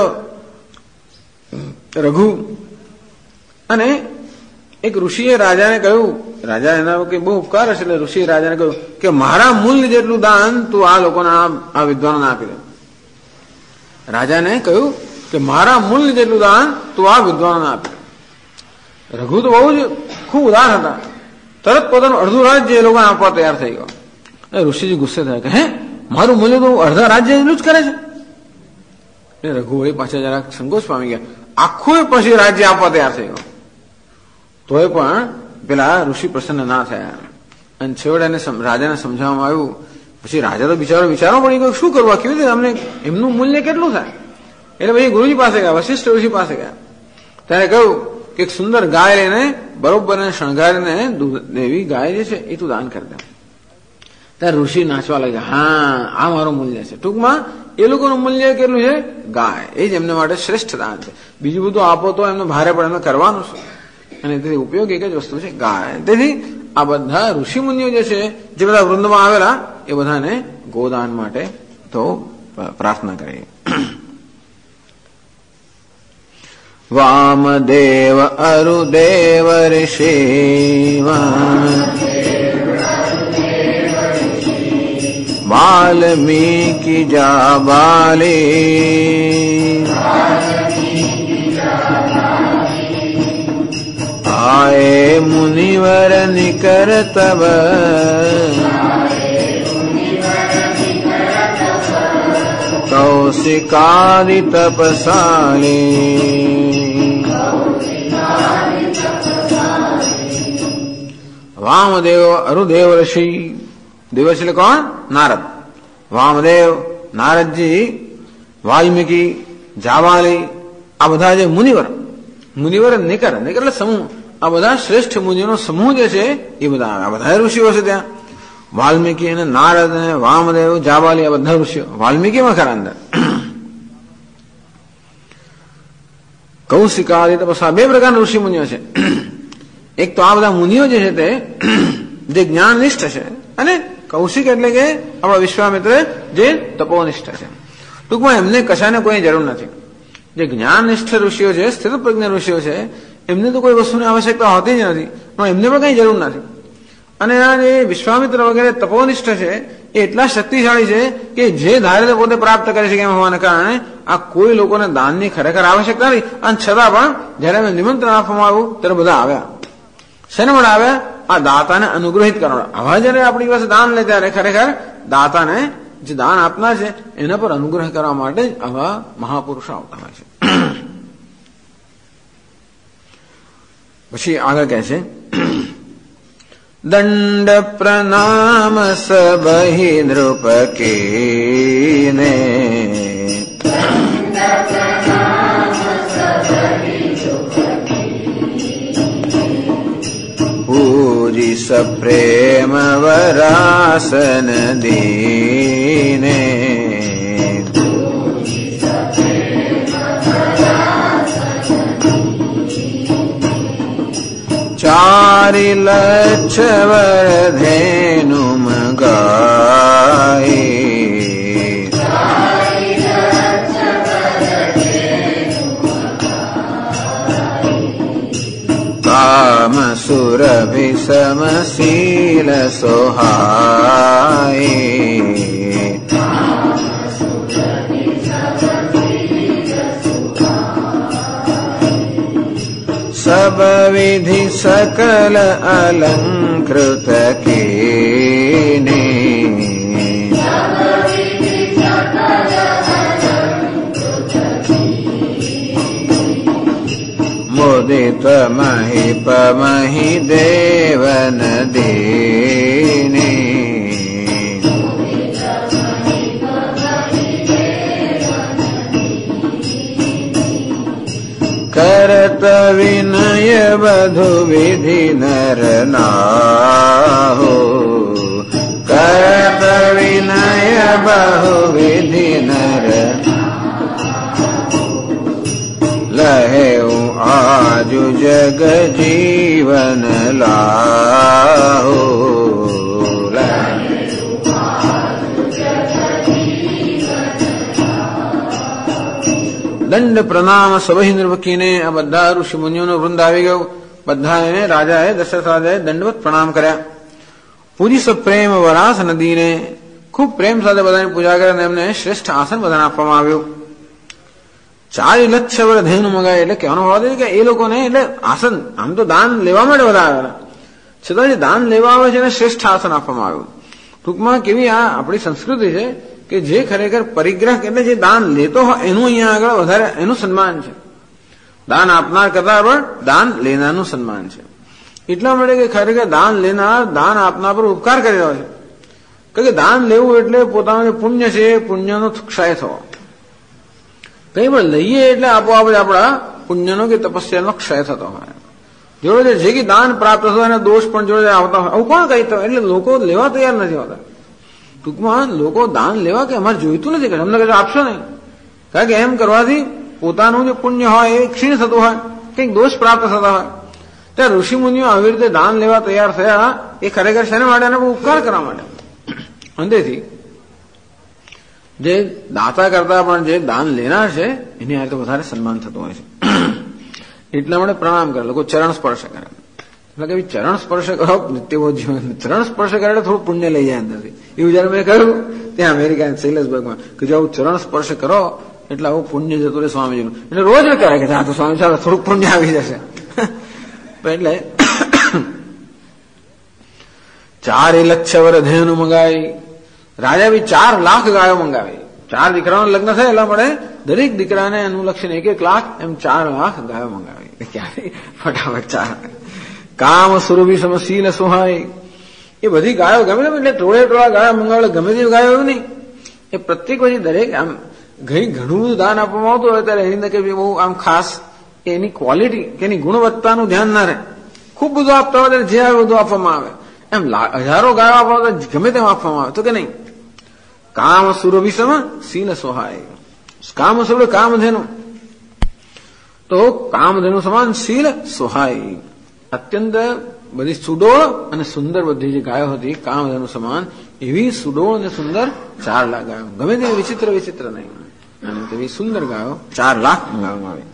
રઘુ, અને એક ઋષિએ રાજાને કહ્યું, રાજા એના કે બહુ ઉપકાર હશે, એટલે ઋષિએ રાજાને કહ્યું કે મારા મૂલ્ય જેટલું દાન તું આ લોકોને આ વિદ્વાનોને આપી દે. રાજાને કહ્યું કે મારા મૂલ્ય જેટલું દાન તું આ વિદ્વાનોને આપી દે. રઘુ તો બહુ જ ખૂબ ઉદાર હતા, તરત પોતાનું અડધું રાજ્ય એ લોકોને આપવા તૈયાર થઈ ગયો. ઋષિજી ગુસ્સે થયા કે હે મારું મૂલ્ય તો અડધા રાજ્ય એટલું જ કરે છે. એટલે રઘુ એ પાછા જરાક સંકોચ પામી ગયા, આખું પછી રાજ્ય આપવા તૈયાર થઈ ગયો. તોય પણ પેલા ઋષિ પ્રસન્ન ના થયા, અને છેવટે રાજાને સમજાવવામાં આવ્યું. પછી રાજા તો વિચારવા પડી ગયો શું કરવા, કેવી રીતે અમને એમનું મૂલ્ય કેટલું થાય. એટલે પછી ગુરુજી પાસે ગયા, વશિષ્ઠ ઋષિ પાસે ગયા. ત્યારે કહ્યું કે એક સુંદર ગાય લઈને બરોબર શણગારીને દૂધ દેવી ગાય જે છે એ તું દાન કરી દે. ત્યારે ઋષિ નાચવા લાગ્યા, હા આ મારું મૂલ્ય છે. ટૂંકમાં એ લોકોનું મૂલ્ય કેટલું છે? ગાય. એ જ એમને માટે શ્રેષ્ઠ દાન છે. બીજું બધું આપો તો એમને ભારે પડે, એમને કરવાનું છે. અને તેથી ઉપયોગ એક જ વસ્તુ છે ગાય. તેથી આ બધા ઋષિ મુનિઓ જે છે, જે બધા વૃંદમાં આવેલા, એ બધાને ગોદાન માટે તો પ્રાર્થના કરી. વામદેવ અરુદેવ ઋષિ વાલ્મીકી જાબાલી આયે મુનિવર નિકર તબ કૌશિકાદિ તપસાલી. વામદેવ અરુદેવ ઋષિ. દેવ એટલે કોણ? નારદ. વામદેવ નારદજી, વાલ્મીકી, જાબાલી, આ બધા જે મુનિવર નિકર એટલે સમૂહ, આ બધા શ્રેષ્ઠ મુનિઓનો સમૂહ જે છે એ બધા આ બધા ઋષિઓ છે ત્યાં. વાલ્મીકી અને નારદ અને વામદેવ, જાબાલી, આ બધા ઋષિઓ. વાલ્મીકીમાં ખરા અંદર. કૌશિકાદિ તપસા, બે પ્રકારના ઋષિ મુનિઓ છે. એક તો આ બધા મુનિઓ જે છે તે જે જ્ઞાનનિષ્ઠ છે, અને કૌશિક એટલે કે આપણા વિશ્વામિત્ર જે તપોનિષ્ઠ છે. ટૂંકમાં એમને કશાને કોઈ જરૂર નથી. જે જ્ઞાનનિષ્ઠ ઋષિઓ છે, સ્થિતપ્રજ્ઞ ઋષિઓ છે, એમને તો કોઈ વસ્તુની આવશ્યકતા હોતી જ નથી, પણ એમને પણ કઈ જરૂર નથી. અને આ જે વિશ્વામિત્ર વગેરે તપોનિષ્ઠ છે એ એટલા શક્તિશાળી છે કે જે ધારે પોતે પ્રાપ્ત કરી શકે એમ હોવાને કારણે આ કોઈ લોકોને દાનની ખરેખર આવશ્યકતા નથી. અને છતાં પણ જયારે અમે નિમંત્રણ આપવામાં આવ્યું ત્યારે બધા આવ્યા. શેને માટે આવ્યા? આ દાતાને અનુગ્રહિત કરવા. આવા જયારે આપણી પાસે દાન લે ત્યારે ખરેખર દાતાને જે દાન આપનાર છે એના પર અનુગ્રહ કરવા માટે જ આવા મહાપુરુષો આવતા હોય છે. પછી આગળ કહે છે, દંડ પ્રણામ સબહી નૃપકીને પૂજી સપ્રેમ વરાસન દીને ચારી લક્ષ વરધેનુ મગાય કામ સુરભિસમ શીલ સોહાય સબ વિધિ સકલ અલંકૃત કીને મુદિત મહિપમહી દેવન દીને કરત વિનય બધુ વિધિ નર નાહો કરત વિનય બહુ વિધિ નર લહેઉ આજુ જગ જીવન લાહો દંડ પ્રણામ સભહી નૃપકીને. આ બધા ઋષિ મુનિઓનો વૃંદ આવી ગયો. બધાએ રાજાએ દશરથ રાજાએ દંડવત પ્રણામ કર્યા. પૂરી સપ્રેમ વરાસ નદીને ખૂબ પ્રેમ સાથે બધાની પૂજા કરે અને એમને શ્રેષ્ઠ આસન બધાને આપવામાં આવ્યું. 4 લક્ષ વરધેનુ મગાય એટલે કહેવાનો ભાવ છે કે એ લોકોને એટલે આસન આમ તો દાન લેવા માટે બધા આવ્યા, છતાં જે દાન લેવા આવે છે એને શ્રેષ્ઠ આસન આપવામાં આવ્યું. ટૂંકમાં કેવી આ આપણી સંસ્કૃતિ છે કે જે ખરેખર પરિગ્રહ એટલે જે દાન લેતો હોય એનું અહીંયા આગળ વધારે એનું સન્માન છે. દાન આપનાર કરતા પણ દાન લેનારનું સન્માન છે. એટલા માટે કે ખરેખર દાન લેનાર દાન આપનાર પર ઉપકાર કરી રહ્યો છે. કારણ કે દાન લેવું એટલે પોતાનું જે પુણ્ય છે એ પુણ્યનો ક્ષય થવો. કઈ પણ લઈએ એટલે આપોઆપ જ આપણા પુણ્યનો કે તપસ્યાનો ક્ષય થતો હોય. જોડે જે કે દાન પ્રાપ્ત થતો એના દોષ પણ જોડે આવતા હોય. આવું કોણ કહેતો? એટલે લોકો લેવા તૈયાર નથી હોતા. ટૂંકમાં લોકો દાન લેવા કે અમારે જોઈતું નથી કે અમને કદાચ આપશો નહીં, કારણ કે એમ કરવાથી પોતાનું જે પુણ્ય હોય એ ક્ષીણ થતું હોય, કંઈક દોષ પ્રાપ્ત થતા હોય. ત્યારે ઋષિમુનિઓ આવી રીતે દાન લેવા તૈયાર થયા એ ખરેખર શેના માટે? એને ઉપકાર કરવા માટે. અંતેથી જે દાતા કરતા પણ જે દાન લેનાર છે એની આ તો વધારે સન્માન થતું હોય છે. એટલા માટે પ્રણામ કરે લોકો, ચરણ સ્પર્શ કરે. એટલે કે ચરણ સ્પર્શ કરો નિત્યબોધ જીવન. ચરણ સ્પર્શ કરે એટલે થોડું પુણ્ય લઈ જાય અંદરથી. એવું જયારે મેં કહ્યું ત્યાં અમેરિકા શૈલેષભાગમાં કે જો આવું ચરણ સ્પર્શ કરો એટલે આવું પુણ્ય જતું રહે સ્વામીજીનું. એટલે રોજ કરે કે હા તો સ્વામી ચાલો થોડુંક પુણ્ય આવી જશે. એટલે 4 લક્ષ વરધેનુ મંગાવી. રાજા બી 4 લાખ ગાયો મંગાવી. 4 દીકરાઓના લગ્ન થાય એટલા મળે દરેક દીકરાને અનુલક્ષીને 1-1 લાખ એમ 4 લાખ ગાયો મંગાવી. ક્યારે ફટાફટ 4. કામ સુરભી સમશીલ સુહાય. એ બધી ગાયો ગમે એટલે ટોળા ગાયો મંગાવે. ગમે તેવી ગાયો એવું નહીં. એ પ્રત્યેક પછી દરેક આમ ઘણું બધું દાન આપવામાં આવતું હોય ત્યારે એની અંદર કે બહુ આમ ખાસ એની ક્વોલિટી કે એની ગુણવત્તાનું ધ્યાન ના રહે. ખૂબ બધું આપતા હોય ત્યારે જે આવે બધું આપવામાં આવે. એમ હજારો ગાયો આપવા ગમે તેમ આપવામાં આવે તો કે નહીં. કામ સુરભિસમ શીલ સોહાય. કામ સુર કામધેનુ તો કામધેનુ સમાન શીલ સોહાય. અત્યંત બધી સુડોળ અને સુંદર બધી જે ગાયો હતી કામધેનુ સમાન એવી સુડોળ અને સુંદર 4 લાખ ગાયો, ગમે તેવી વિચિત્ર નહીં, અને તેવી સુંદર ગાયો 4 લાખ મંગાવવામાં આવે.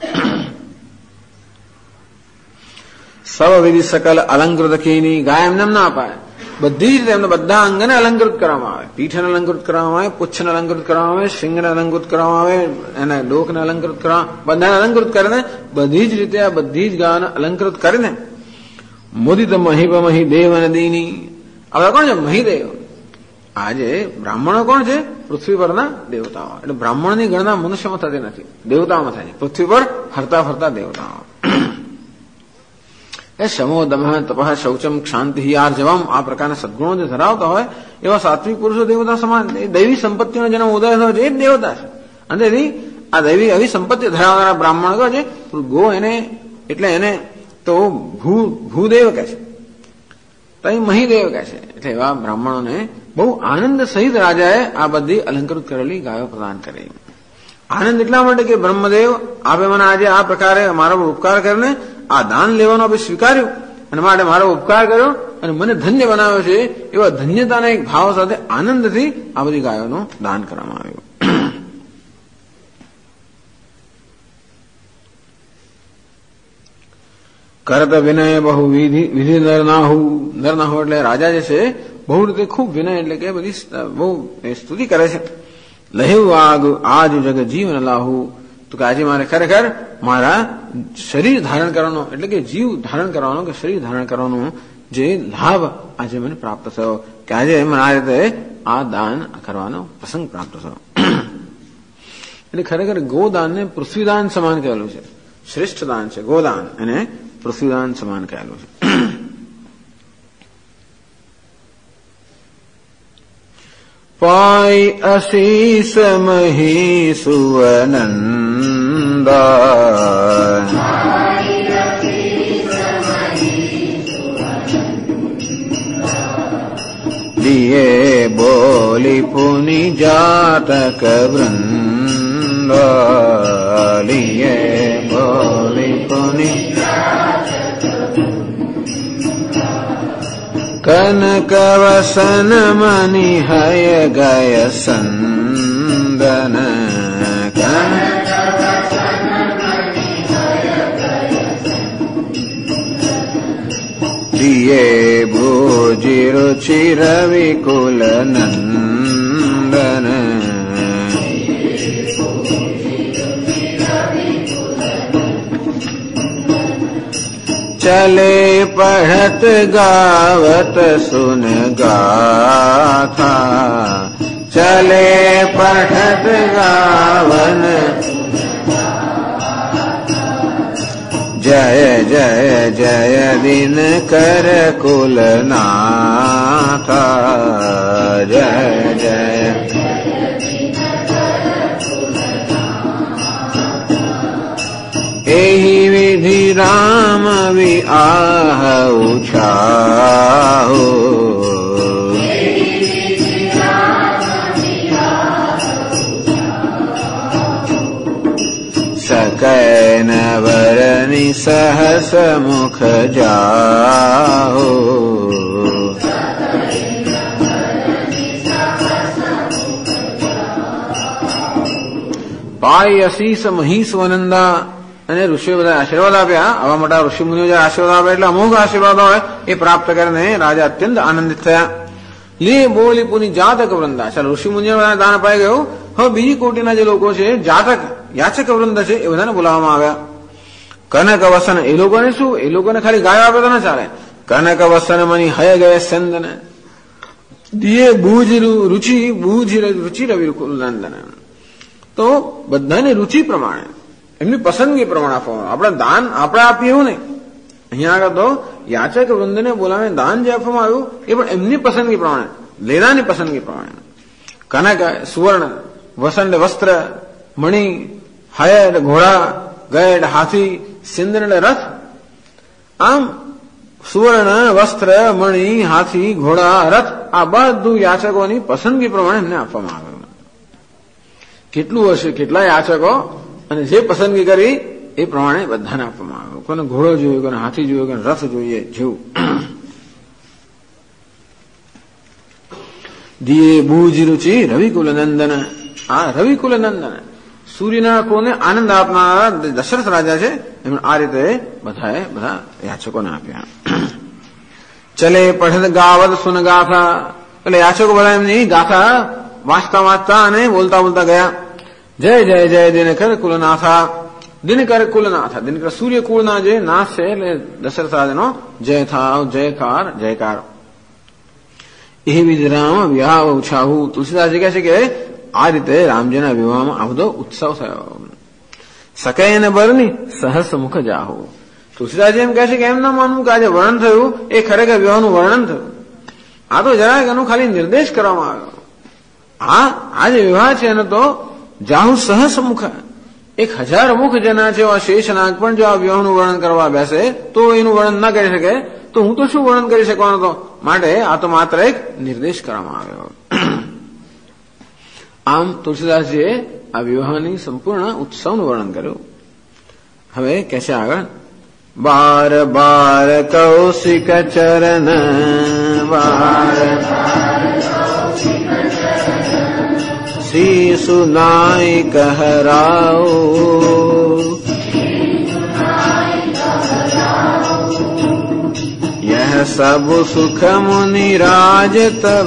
સર્વવિધિ સકલ અલંકૃત કીની ગાય એમને ના અપાય, બધી જ એમને બધા અંગને અલંકૃત કરવામાં આવે. પીઠને અલંકૃત કરવામાં આવે, પુચ્છને અલંકૃત કરવામાં આવે, શિંગને અલંકૃત કરવામાં આવે, એને ડોકને અલંકૃત કરવા, બધાને અલંકૃત કરીને બધી જ રીતે આ બધી જ ગાયોને અલંકૃત કરીને મોદિત મહી દેવ નદીની. હવે કોણ છે મહીદેવ? આજે બ્રાહ્મણો કોણ છે? પૃથ્વી પરના દેવતાઓ. એટલે બ્રાહ્મણની ગણના મનુષ્યમાં થતી નથી, દેવતાઓમાં થાય છે. પૃથ્વી પર હરતા ફરતા દેવતાઓ. એ શમો દમઃ તપઃ શૌચમ ક્ષાંતિ આર્જવમ આ પ્રકારના સદગુણો જે ધરાવતા હોય એવા સાત્વિક પુરુષો દેવતા સમાન દૈવી સંપત્તિનો જેનો ઉદય થયો છે એ જ દેવતા છે. અને તેથી આ દૈવી આવી સંપત્તિ ધરાવનારા બ્રાહ્મણ કહે છે ગો એને એટલે એને તો ભૂદેવ કહે છે, તો અહીં મહીદેવ કહે છે. એટલે એવા બ્રાહ્મણોને બહુ આનંદ સહિત રાજાએ આ બધી અલંકૃત કરેલી ગાયો પ્રદાન કરી. આનંદ એટલા માટે કે બ્રહ્મદેવ આપે મને આજે આ પ્રકારે મારો ઉપકાર કરીને આ દાન લેવાનો આપણે સ્વીકાર્યું અને માટે મારો ઉપકાર કર્યો અને મને ધન્ય બનાવ્યો છે, એવા ધન્યતાના એક ભાવ સાથે આનંદથી આ બધી ગાયોનું દાન કરવામાં આવ્યું. કરત વિનય બહુ વિધિ નરનાહુ એટલે રાજા જે છે બહુ રીતે ખૂબ વિનય એટલે કે બધી બહુ સ્તુતિ કરે છે. લહેવ આગ આજ જગ જીવન લાહુ, તો કે આજે મારે ખરેખર મારા શરીર ધારણ કરવાનો એટલે કે જીવ ધારણ કરવાનો કે શરીર ધારણ કરવાનો જે લાભ આજે મને પ્રાપ્ત થયો, કે આજે મને આ રીતે આ દાન કરવાનો પ્રસંગ પ્રાપ્ત થયો. એટલે ખરેખર ગોદાનને પૃથ્વીદાન સમાન કહેલું છે, શ્રેષ્ઠ દાન છે ગોદાન, અને પૃથ્વીદાન સમાન કહેલું છે. પાય અશીષ મહી સુવનંદા, દિયે બોલી પુની જાતક વૃંદા, લિયે બોલી પુની કનક વસન મની હય ગય સંદન, દિયે ભોજી રુચિ રવિકુલ નંદન, ચલે પઢત ગાવત સુન ગાથા, ચલે પઢત ગાવન જય જય જય દિન કર કુલનાથા, જય જય એહી વિધિ રામ વિઆહ ઉછાહો, सकैन वरनि सहस मुख जाहो, પાય અશીષ મહી સ્વનંદા, અને ઋષિઓ બધા આશીર્વાદ આપ્યા. આવા મોટા ઋષિ મુનિઓ જે આશીર્વાદ આપે એટલે અમુક આશીર્વાદ હોય એ પ્રાપ્ત કરીને રાજા અત્યંત આનંદિત થયા. લે બોલી પુની જાતક વૃંદા, ચાલ ઋષિ મુનિઓ દાન અપાઈ ગયું. હવે બીજી કોટીના જે લોકો છે જાતક યાચક વૃંદ છે એ બધાને બોલાવવામાં આવ્યા. કનક વસન, એ લોકોને શું, એ લોકોને ખાલી ગાયો આપે તો ના ચાલે. કનક વસન મની હય ગય સંદન, દિયે બુજ રુચિ રવિ નંદન, તો બધાને રુચિ પ્રમાણે એમની પસંદગી પ્રમાણે આપવામાં. આપણે દાન આપણે આપીએ એવું નહીં. અહીંયા આગળ તો યાચક વૃંદને બોલાવીને દાન જે આપવામાં આવ્યું એ પણ એમની પસંદગી પ્રમાણે, લેનાની પસંદગી પ્રમાણે. કનક સુવર્ણ, વસન વસ્ત્ર, મણિ, હય ઘોડા, ગય હાથી, સિંદર રથ. આમ સુવર્ણ, વસ્ત્ર, મણિ, હાથી, ઘોડા, રથ આ બધું યાચકોની પસંદગી પ્રમાણે એમને આપવામાં આવ્યું. કેટલું હશે, કેટલા યાચકો, અને જે પસંદગી કરી એ પ્રમાણે બધાને આપવામાં આવ્યું. કોને ઘોડો જોઈએ, કોને હાથી જોઈએ, કોને રથ જોઈએ, જેવું. દિયે બુજ રુચિ રવિકુલ નંદન. આ રવિકુલ નંદન સૂર્યના કુળને આનંદ આપનારા દશરથ રાજા છે. એમણે આ રીતે બધા યાચકોને આપ્યા. ચલે પઢત ગાવત સુન ગાથા. એટલે યાચકો બધા એમની ગાથા વાંચતા અને બોલતા ગયા. જય જય જય દિનકર કુલનાથા. દિનકર કુલનાથા. દિનકર સૂર્ય કુળના જે નાથ છે એટલે દશરથ રાજાનો જય થાવ જયકાર. એ વિજરામ વિવાહ ઉછાહુ. તુલસીદાસજી કહે છે કે આ રીતે રામજીના વિવાહમાં આ બધો ઉત્સવ થયો. સકૈન બરની સહસ મુખ જાહુ. તુલસીદાસજી એમ કહે છે કે એમ ના માનવું કે આજે વર્ણન થયું એ ખરેખર વિવાહનું વર્ણન થયું. આ તો જરાક એનો ખાલી નિર્દેશ કરવામાં આવ્યો. આ જે વિવાહ છે એનો તો જાહુ સહસ મુખ. 1000 મુખ જેના છે શેષનાગ પણ જો આ વિવાહનું વર્ણન કરવા બેસે તો એનું વર્ણન ના કરી શકે તો હું તો શું વર્ણન કરી શકવાનો હતો. માટે આ તો માત્ર એક નિર્દેશ કરવામાં આવ્યો. આમ તુલસીદાસજીએ આ વિવાહની સંપૂર્ણ ઉત્સવનું વર્ણન કર્યું. હવે કહે છે આગળ બાર બાર કૌશિક ચરણ બાર શ્રી સુનાઈ કહરાઓ यह सब सुख मुनि राज तब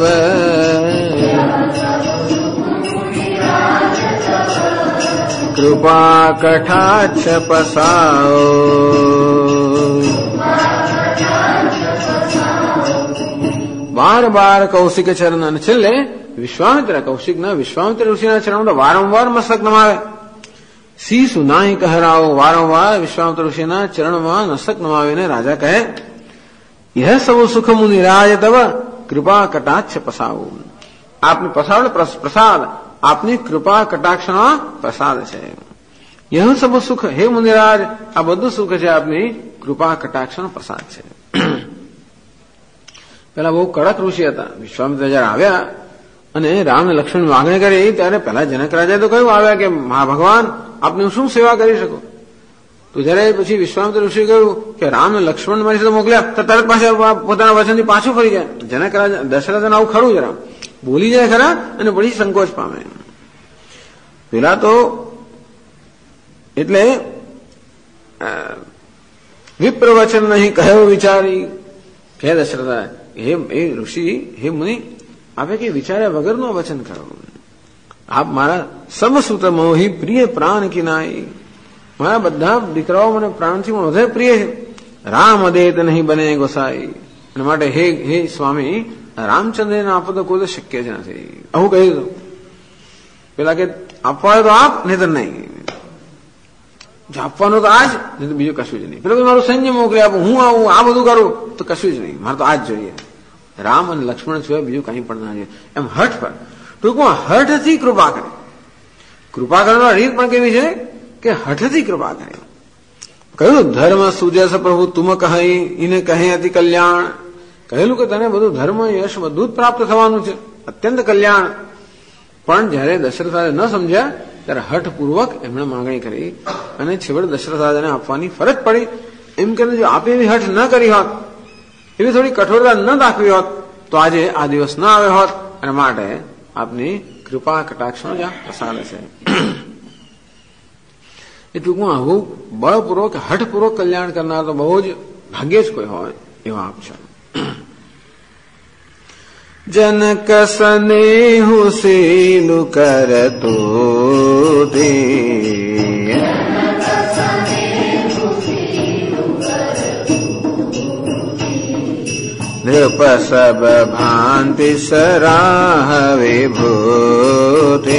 कृपा कटाक्ष पसाओ. બાર કૌશિક ચરણ અને છેલ્લે વિશ્વામિત્ર ઋષિના ચરણો વારંવાર મસ્તક નમાવે. સી સુનાઈ કહરાઓ. વારંવાર વિશ્વામિત્ર ઋષિના ચરણમાં મસ્તક નમાવીને રાજા કહે यह सब सुख मुनि राज तब कृपा कटाक्ष पसाओ. आपने प्रसाद आपनी कृपा कटाक्षનો પ્રસાદ છે. यह सब सुख हे मुनिराज આ બધું સુખ છે આપની કૃપા કટાક્ષનો પ્રસાદ છે. પેલા બહુ કડક ઋષિ હતા. વિશ્વામિત્ર જયારે આવ્યા અને રામ અને લક્ષ્મણ માગણી કરી ત્યારે પેલા જનક રાજાએ તો કહ્યું આવ્યા કે મહા ભગવાન આપની શું સેવા કરી શકું. તો જયારે પછી વિશ્વામિત્ર ઋષિ કહ્યું કે રામ અને લક્ષ્મણ મારી સાથે મોકલ્યા તો તરત પાછા પોતાના વચનથી પાછું ફરી જાય. જનક રાજા દશરથને આવું ખરું જરા બોલી જાય ખરા અને બધી સંકોચ પામે. પેલા તો એટલે વિપ્ર વચન નહીં કહ્યો વિચારી કહે દશરથ હે ઋષિ હે મુનિ આપે કે વિચાર્યા વગરનું વચન કરો. આપ મારા સબ સુત મોહી પ્રિય પ્રાણ કિનાઈ. મારા બધા દીકરાઓ મને પ્રાણથી પણ વધારે પ્રિય છે. રામ અદેત નહીં બને ગોસાઈ. અને માટે હે સ્વામી રામચંદ્રને આપો તો કોઈ શક્ય જ નથી. આવું કહી દઉં. પેલા કે આપવા તો આપ નહીં તો નહીં. જો આપવાનું તો આજ નહીં તો બીજું કશું જ નહીં. પેલું મારું સૈન્ય મોકલી આપું હું આવું આ બધું કરું તો કશું જ નહીં. મારે તો આજ જોઈએ. રામ અને લક્ષ્મણ સિવાય બીજું કઈ પણ ના જોઈએ. એમ હઠ પર ટૂંકમાં હઠથી કૃપા કરે. કૃપા કરવાની રીત પણ કેવી છે કે હઠથી કૃપા કરે. કહ્યું ધર્મ સુજસ પ્રભુ તુમ કહી ઇને કહે અતિ કલ્યાણ. કહેલું કે તને બધું ધર્મ યશ બધું જ પ્રાપ્ત થવાનું છે અત્યંત કલ્યાણ. પણ જયારે દશરથ રાજા ન સમજ્યા ત્યારે હઠપૂર્વક એમણે માંગણી કરી અને છેવટે દશરથ રાજાને આપવાની ફરજ પડી. એમ કરીને જો આપે એવી હઠ ન કરી હોત એવી થોડી કઠોરતા ન દાખવી હોત તો આજે આ દિવસ ન આવ્યો હોત. અને માટે આપની કૃપા કટાક્ષનો જ પ્રસાદ છે. એ ટૂંકમાં આવું બળપૂર્વક હઠપૂર્વક કલ્યાણ કરનાર તો બહુ જ ભાગ્યે જ કોઈ હોય એવા આપ છો. જનક સ્નેહુ શીલુ કરતો તે નૃપ સબ ભાંતિ સરાહવે ભૂતે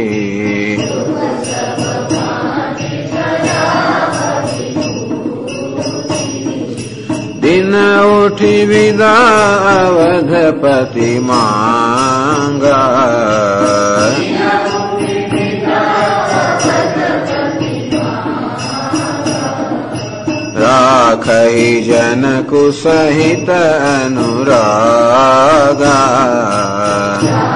દિન ઉઠી વિદા અવધપતિ માંગા રાખઈ જનકુ સહિત અનુરાગા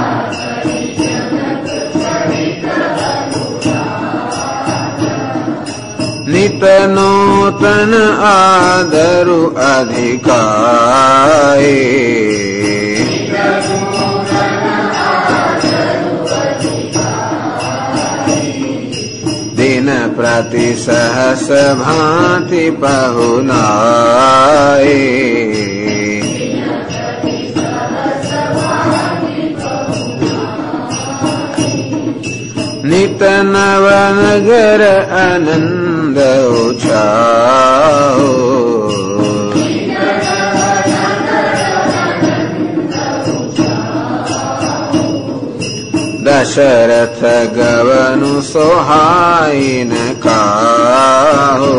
નિત નૂતન આદરુ અધિકાય प्रति सहस भांति पहुनाए नित नव नगर आनंद उछाओ दशरथ गवनु सोहाइन काहो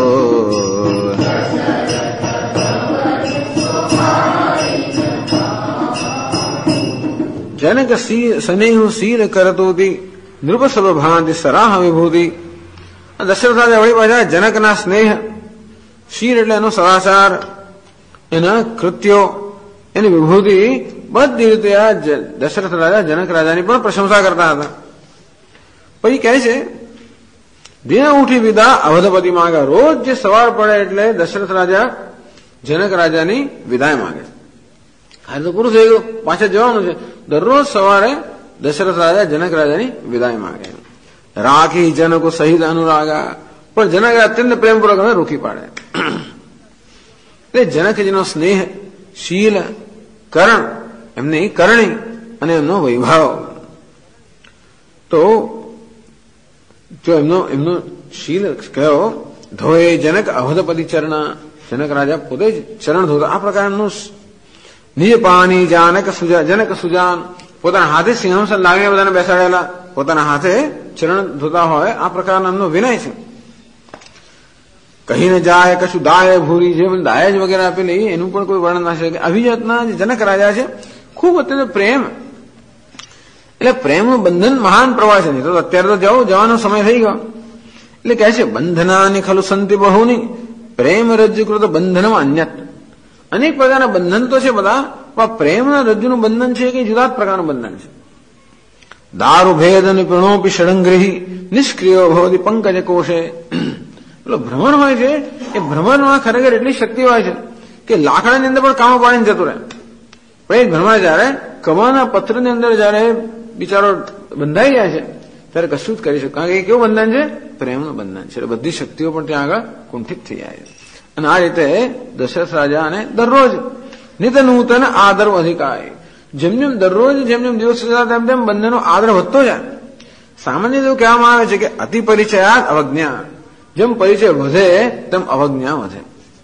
जनक स्नेहु शील करतोती नृप सब भांति सराह विभूति दशरथ राजा वही पाછા જનકના સ્નેહ શીલ એટલે એનો સદાચાર એના કૃત્યો એની વિભૂતિ બધી રીતે આ દશરથ રાજા જનક રાજાની પણ પ્રશંસા કરતા હતા. પછી કહે છે દિન ઉઠી વિદા અવધપતિ માંગે. રોજ જે સવાર પડે એટલે દશરથ રાજા જનક રાજાની વિદાય માંગે. આ તો પૂરું થઈ ગયું, પાછા જવાનું છે. દરરોજ સવારે દશરથ રાજા જનક રાજાની વિદાય માંગે. રાખી જનકો સહિત અનુરાગા, પણ જનક અત્યંત પ્રેમપૂર્વક અમે રોકી પાડે. એટલે જનકજીનો સ્નેહ, શીલ, કરણ, એમની કરણી અને એમનો વૈભવ, તો જો એમનો શીલ કયો ધોએ જનક અવધપતિ ચરણ, જનક રાજા પોતે જ ચરણ ધોતા. આ પ્રકારનું નિજ પાણી જનક સુજાન, પોતાના હાથે સિંહાસન લાવીને બધાને બેસાડેલા, પોતાના હાથે ચરણ ધોતા હોય આ પ્રકારનો એમનો વિનય છે. કહીને જાય કશું દાય ભૂરી, જે દાય જ વગેરે આપેલી એનું પણ કોઈ વર્ણન ના શકે. આવી જાતના જે જનક રાજા છે ખૂબ અત્યંત પ્રેમ, એટલે પ્રેમનું બંધન મહાન પ્રવાહ છે. તો અત્યારે તો જવાનો સમય થઈ ગયો. એટલે કહે છે બંધનાની ખલુ સંતિ બહુની પ્રેમ રજ્જુકૃત બંધનમાં અન્યત. અનેક પ્રકારના બંધન તો છે બધા, પણ પ્રેમના રજ્જુનું બંધન છે કે જુદા જ પ્રકારનું બંધન છે. દારૂ ભેદ અને પ્રણોપી ષડંગ્રહી નિષ્ક્રિયો ભવતી પંકજ કોષે. પેલો ભ્રમણ હોય છે એ ભ્રમણમાં ખરેખર એટલી શક્તિ હોય છે કે લાકડાની અંદર પણ કામો પાડીને જતું રહે. પણ એ ભ્રમણ જયારે કમાના પત્રની અંદર જયારે બિચારો બંધાઈ જાય છે ત્યારે કશું જ કરી શકે. કારણ કે એ કેવું બંધન છે? પ્રેમનું બંધન છે. એટલે બધી શક્તિઓ પણ ત્યાં આગળ કુંઠિત થઈ જાય છે. અને આ રીતે દશરથ રાજાને દરરોજ નિત નૂતન આદર અધિકાય. જેમ જેમ દરરોજ જેમ જેમ દિવસ જતા તેમ તેમ બંનેનો આદર વધતો જાય. સામાન્ય એવું કહેવામાં આવે છે કે અતિ પરિચયાત અવજ્ઞા. જેમ પરિચય વધે તેમ અવજ્ઞા વધે.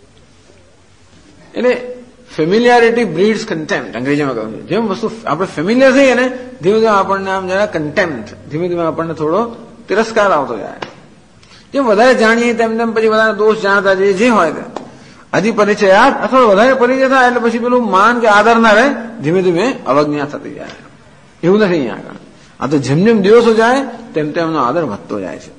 એટલે ફેમિલિયારિટી બ્રીડ્સ કન્ટેમ્પ્ટ અંગ્રેજીમાં કહ્યું છે. જેમ વસ્તુ આપણે ફેમિલિયર થઈએ ને ધીમે ધીમે આપણને આમ જરા કન્ટેમ્પ્ટ, ધીમે ધીમે આપણને થોડો તિરસ્કાર આવતો જાય. જેમ વધારે જાણીએ તેમ તેમ પછી વધારે દોષ જાણતા જઈએ, જે હોય તે અધિ પરિચયાત અથવા વધારે પરિચય થાય એટલે પછી પેલું માન કે આદર ના રહે, ધીમે ધીમે અવજ્ઞા થતી જાય. એવું નથી અહીંયા આગળ. આ તો જેમ જેમ દિવસો જાય તેમ તેમ એમનો આદર વધતો જાય છે.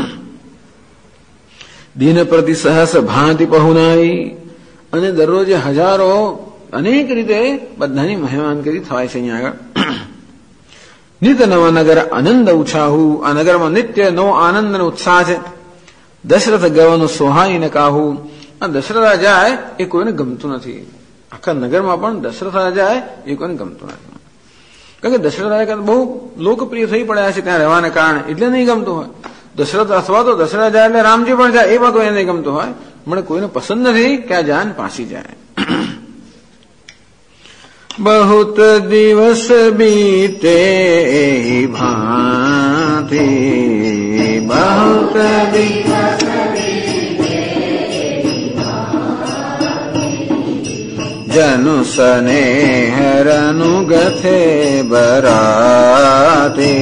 દિન પ્રતિ સહસ ભાંતિ પહુનાઈ, અને દરરોજ હજારો અનેક રીતે બધાની મહેમાનગરી થવાય છે અહીંયા આગળ. નિત નવા નગર આનંદ ઉછાહુ. આ નગરમાં નિત્ય નવો આનંદ અને ઉત્સાહ છે. દશરથ ગવનો સોહાઈ ન કાહુ. આ દશરથ રાજા એ કોઈને ગમતું નથી. આખા નગરમાં પણ દશરથ રાજા એ કોઈને ગમતું નથી. કારણ કે દશરથ રાજા બહુ લોકપ્રિય થઈ પડ્યા છે ત્યાં રહેવાને કારણે, એટલે નહીં ગમતું હોય. દશરથ અથવા તો દશરથ રાજા એટલે રામજી પણ જાય, એમાં કોઈને નહીં ગમતું હોય. મને કોઈને પસંદ નથી કે આ જાન પાછી જાય. बहुत दिवस बीते भांति बहुत दिवस जनु स्नेह रनुगथे बराते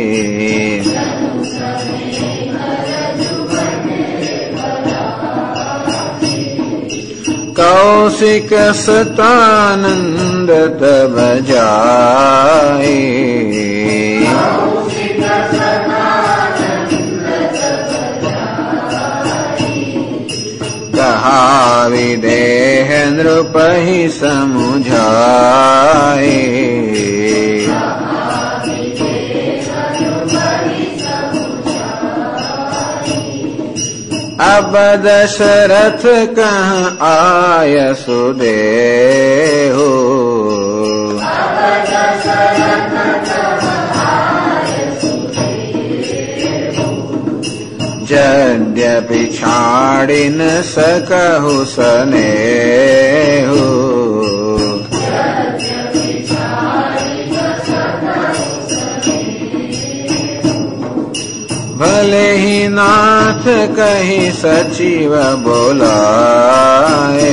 कौशिक सतानंद तब जाए कहा विदेह नृपहि समुझाए अब दशरथ कहाँ आय सुदेहो यद्यपि છાડી ન શકહુ સનેહુ. ભલે હી નાથ કહી સચિવ બોલાય,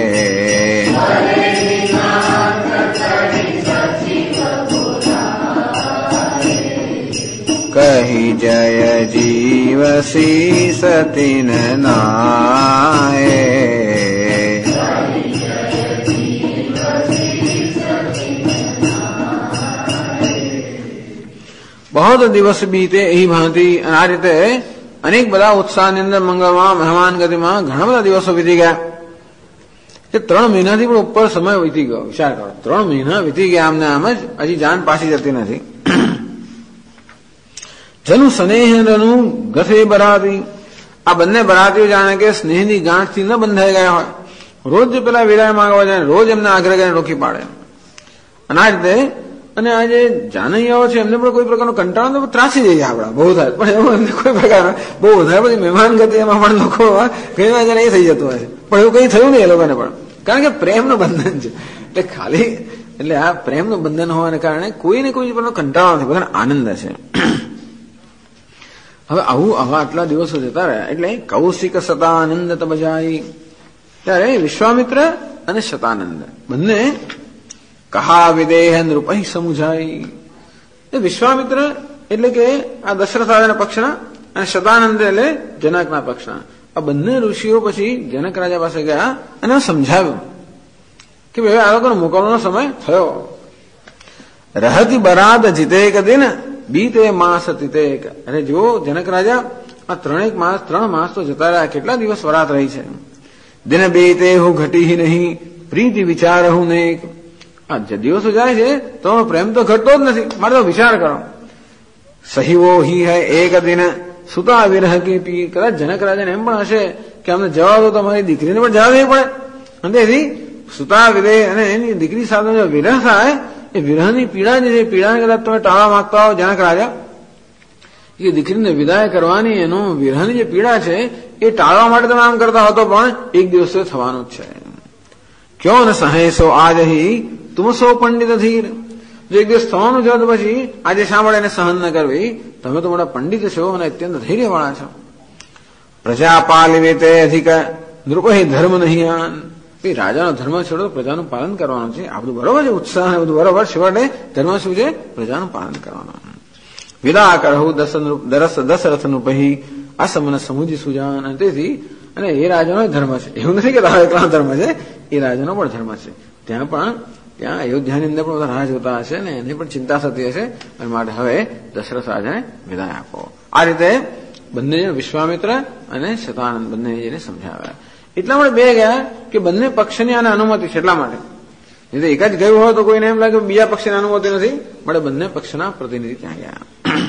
કહી જય જીવ શીસ તિન નાય. બહુ દિવસ બીતે એ ભાંતિ. આ રીતે અનેક બધા ઉત્સાહની અંદર મંગળમાં મહેમાન ગતિમાં ઘણા બધા દિવસો વીતી ગયા. કે 3 મહિનાથી પણ ઉપર સમય વીતી ગયો. વિચાર કરો, 3 મહિના વીતી ગયા આમને આમ જ, હજી જાન પાછી જતી નથી. જનુ સ્નેહનું ગથે બરાતી. આ બંને બરાતીઓ જાણે કે સ્નેહની ગાંઠથી ન બંધાઈ ગયા હોય. રોજ પેલા વિરાય માંગવા જાય, રોજ એમને આગ્રહ કરીને રોકી પાડે. અને આ રીતે અને આ જે જાનૈયાઓ છે એમને પણ કોઈ પ્રકારનો કંટાળો તો ત્રાસી જઈએ આપણા, બહુ થાય. પણ એમાં એમને કોઈ પ્રકાર બહુ વધારે બધી મહેમાન ગતિ એમાં પણ લોકો ઘણી વાર એ થઈ જતું હોય છે. પણ એવું કઈ થયું નહીં એ લોકોને પણ, કારણ કે પ્રેમનું બંધન છે. એટલે ખાલી એટલે આ પ્રેમનું બંધન હોવાને કારણે કોઈને કોઈ પણ કંટાળો નથી, બધાને આનંદ છે. હવે આવા આટલા દિવસો જતા રહ્યા એટલે કૌશિક શતાનંદ તબ જાય. ત્યારે વિશ્વામિત્ર અને શતાનંદ બંને કહા વિદેહ નૃપહી સમુજાય. વિશ્વામિત્ર એટલે કે આ દશરથ રાજાના પક્ષના અને શતાનંદ એટલે જનકના પક્ષના. આ બંને ઋષિઓ પછી જનક રાજા પાસે ગયા અને સમજાવ્યું કે ભાઈ આ લોકોનો મોકલવાનો સમય થયો. રહતી બરાદ જીતેક દિન બીતે માસ તિતેક. અરે જો જનક રાજા આ 3 માસ તો જતા રહ્યા, કેટલા દિવસ વરાત રહી છે. દિન બીતે હું ઘટી નહીં પ્રીતિ વિચાર હું નેક. આ દિવસો જાય છે તો પ્રેમ તો ઘટતો જ નથી, મારે તો વિચાર કરો. સહીવો હી હૈ એક દિન સુતા વિરહ કે પી. કદાચ જનક રાજાને એમ પણ હશે કે અમને જવા દો, તમારી દીકરીને પણ જવા દેવી પડે. અને તેથી સુતા વિદેહ અને એની દીકરી સાથે જો વિરહ થાય, એ વિરહની પીડા જે છે, પીડાને કદાચ તમે ટાળવા માંગતા હો જનક રાજા, એ દીકરીને વિદાય કરવાની એનો વિરહની જે પીડા છે એ ટાળવા માટે તમે આમ કરતા હો તો પણ એક દિવસ થવાનું જ છે. ક્યો ન સહેસો આજ હી તુમ સો પંડિત ધીર. જો એક દિવસ થવાનું છે તો પછી આજે સાંભળે એને સહન ન કરવી. તમે તો મોટા પંડિત છો અને અત્યંત ધૈર્યવાળા છો. પ્રજાપાલિવે તે અધિક નૃપહી ધર્મ નહીં આન. રાજાનો ધર્મ છોડો, પ્રજાનું પાલન કરવાનું છે. આ બધું બરોબર છે, ઉત્સાહ ને બધું બરોબર છે. ધર્મ શું છે? પ્રજાનું પાલન કરવાનું. વિદા કરહું દશરથ નૃપહી અસમન સમુજી સુજાન. અને તેથી અને એ રાજાનો ધર્મ છે, એવું નથી કે તારો એકલા ધર્મ છે, એ રાજાનો પણ ધર્મ છે. ત્યાં અયોધ્યાની અંદર પણ બધા રાહ જોતા હશે ને એની પણ ચિંતા થતી હશે. અને માટે હવે દશરથ રાજાને વિદાય આપો. આ રીતે બંને વિશ્વામિત્ર અને શતાનંદ બંને એને સમજાવ્યા. એટલા માટે બે ગયા કે બંને પક્ષની આને અનુમતિ છે. એટલા માટે એક જ ગયું હોય તો કોઈને એમ લાગે બીજા પક્ષની અનુમતિ નથી, મળે બંને પક્ષના પ્રતિનિધિ ત્યાં ગયા.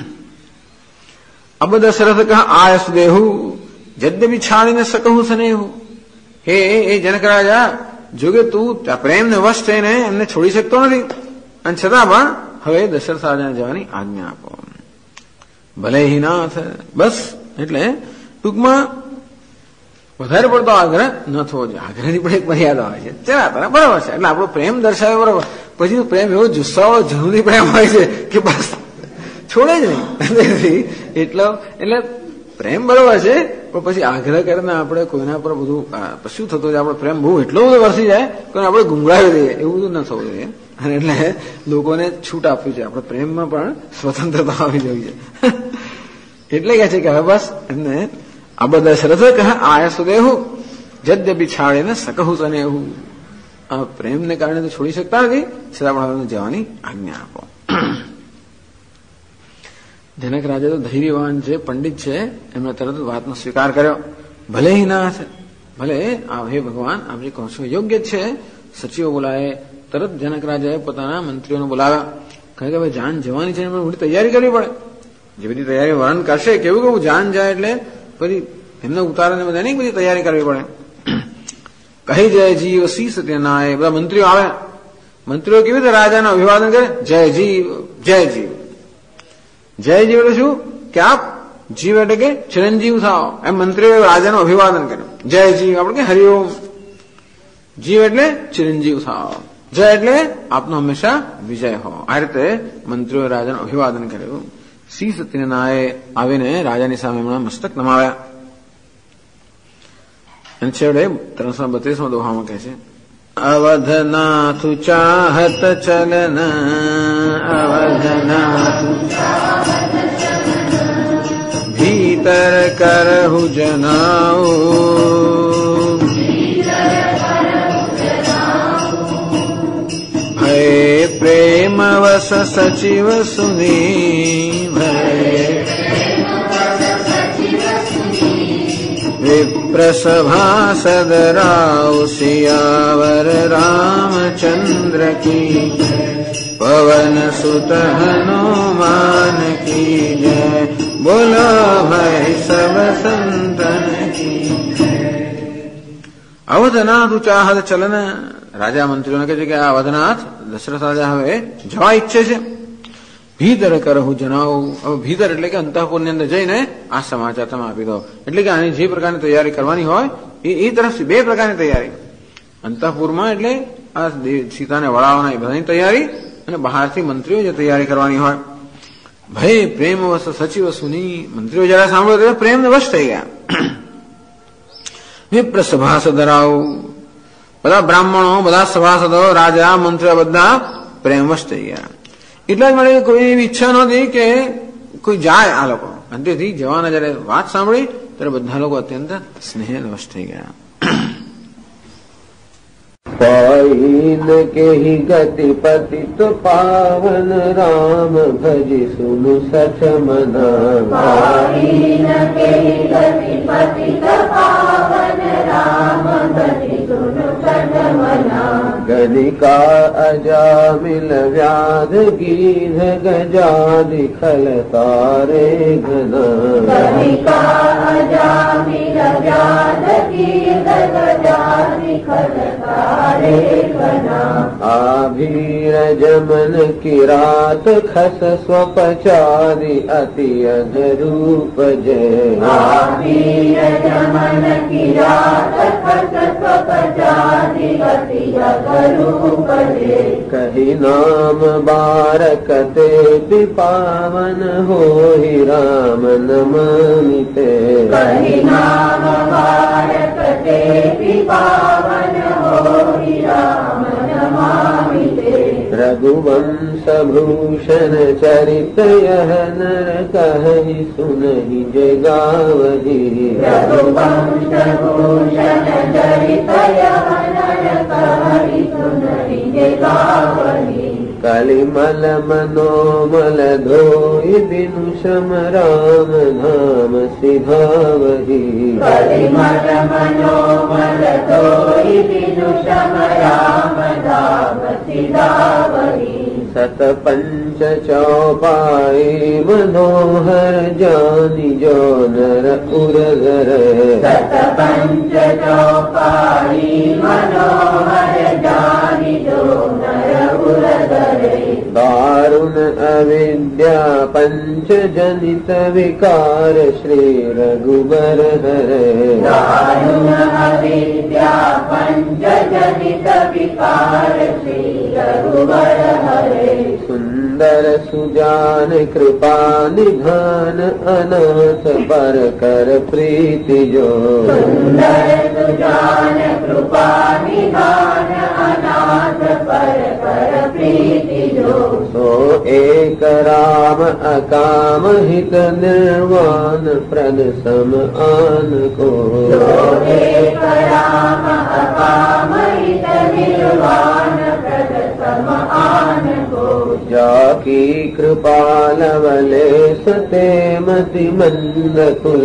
અબ દશરથ કહા આયસ દેહુ જદ્યપી છાડીને શકહું સ્નેહુ. હે એ જનક રાજા, જો કે તું પ્રેમને વશ થઈને એમને છોડી શકતો નથી, અને છતાં પણ હવે દશરથ રાજાને જવાની આજ્ઞા આપો. ભલે હિ નાથ. બસ એટલે ટૂંકમાં વધારે પડતો આગ્રહ ન થવો જોઈએ. આગ્રહની પણ એક મર્યાદા હોય છે. ચલા બરાબર છે, એટલે આપણો પ્રેમ દર્શાવે બરાબર. પછી પ્રેમ એવો જુસ્સાઓ જરૂરી પ્રેમ હોય છે કે બસ છોડે જ નહીં. એટલે પ્રેમ બરોબર છે, પણ પછી આગ્રહ કરીને આપણે કોઈના પર બધું શું થતું છે, આપણો પ્રેમ બહુ એટલો બધો વરસી જાય કે આપણે ગુંગળાવી દઈએ, એવું બધું ન થવું જોઈએ. અને એટલે લોકોને છૂટ આપવી છે. આપણે પ્રેમમાં પણ સ્વતંત્રતા આવવી જોઈએ. એટલે કે છે કે હવે બસ એમને આ બધા દશરથ કહે આયસુદેહુ જદ્યપી છાડીને શકહું સ્નેહુ. આ પ્રેમને કારણે તો છોડી શકતા નથી, છતાં પણ હવે જવાની આજ્ઞા આપો. જનક રાજા તો ધૈર્યવાન છે, પંડિત છે, એમણે તરત વાતનો સ્વીકાર કર્યો. ભલે હિ નાથ, ભલે હે ભગવાન આપ જે કહો છો યોગ્ય જ છે. સચિવો બોલાય. તરત જનક રાજાએ પોતાના મંત્રીઓને બોલાવ્યા. કહે કે ભાઈ જાન જવાની છે, મોટી તૈયારી કરવી પડે. જે બધી તૈયારી વર્ણન કરશે કેવું જાન જાય એટલે પછી એમને ઉતારને બધા એની બધી તૈયારી કરવી પડે. કહી જય જીવ શીશ તેનાય. બધા મંત્રીઓ આવે. મંત્રીઓ કેવી રીતે રાજાને અભિવાદન કરે? જય જીવ જય જીવ. જય જીવ એટલે શું કે આપ જીવ એટલે કે ચિરંજીવ થાવ એમ મંત્રીઓએ રાજાનું અભિવાદન કર્યું. જય જીવ આપણે કે હરિઓમ. જીવ એટલે ચિરંજીવ થાવ, જય એટલે આપનો હંમેશા વિજય હો. આ રીતે મંત્રીઓએ રાજાનું અભિવાદન કર્યું. શ્રી સત્યનારાયણે આવીને રાજાની સામે એમના મસ્તક નમાવ્યા. અને છેવડે 332 દોહામાં કહે છે, અવધનાથુ ચાહત ચલન, અવધનાથુ ભીતર કરહુ જનાઉ, ભય પ્રેમ વસ સચિવ સુની, विप्रसभा सदराव सियावर रामचंद्र की, पवन सुत हनुमान की जय, बोलो भाई सब संतन की. અવધનાથ ચાહત ચલન. રાજા મંત્રીઓને કહે છે કે આ અવધનાથ દશરથ રાજા હવે જવા ઈચ્છે છે. ભીતર કરહુ જણાવું. હવે ભીતર એટલે કે અંતઃપુરની અંદર જઈને આ સમાચાર તમે આપી દો. એટલે કે આની જે પ્રકારની તૈયારી કરવાની હોય એ તરફથી બે પ્રકારની તૈયારી. અંતઃપુરમાં એટલે આ સીતાને વળાવવાના એ બધાની તૈયારી, અને બહારથી મંત્રીઓ જે તૈયારી કરવાની હોય. ભય પ્રેમ વશ સચિવ સુની. મંત્રીઓ જયારે સાંભળ્યો ત્યારે પ્રેમને વશ થઈ ગયા. વિપ્ર સભાસદ રાવ. બધા બ્રાહ્મણો, બધા સભાસદો, રાજા, મંત્રીઓ બધા પ્રેમવશ થઈ ગયા. એટલા જ માટે કોઈ એવી ઈચ્છા નહોતી કે કોઈ જાય આ લોકો. અને તેથી જવાના જયારે વાત સાંભળી ત્યારે બધા લોકો અત્યંત સ્નેહવશ થઈ ગયા. पाइन के ही गति पतित पावन राम भजि सुनु सच मना. पाइन के ही गति पतित पावन राम भजि सुनु सच मना. गलिका अजामिल व्याध गीध गजादि खल तारे घना. गलिका अजामिल व्याध गीध गजादि खल तारे घना. आभीर जमन किरात खस स्वपचारि अति अनुरूप जय. आभीर जमन किरात खस स्वपचारि अति अनुरूप जय. कही नाम बारक ते पावन होहि राम नमामि ते. कही नाम बारक ते पावन होहि राम नमामि ते. रघुवंश भूषण चरित यह नर कहि सुनहि जय गावहि. रघुवंश भूषण चरित यह नर कहि सुनहि जय गावहि. कलिमल मनोमल धोई बिनु शम राम नाम सिधावहि. कलिमल मनोमल धोई बिनु शम राम नाम सिधावहि. सत पंच चौपाई मनोहर जानि जो नर उरधर. सत पंच चौपाई मनोहर जानि जो नर उरधर. दारुण अविद्या पंच जनित विकार श्री रघुबर हरे. दारुण अविद्या पंच जनित विकार श्री रघुबर हरे. सुंदर सुजान कृपा निधान अनाथ पर कर प्रीति जो. सुंदर सुजान कृपा निधान अनाथ पर कर प्रीति जो. सो एक राम अकाम हित निर्वाण प्रद सम आन को. सो एक राम अकाम हित निर्वाण प्रद सम आन को. जाकी कृपा लवले सते मति मंद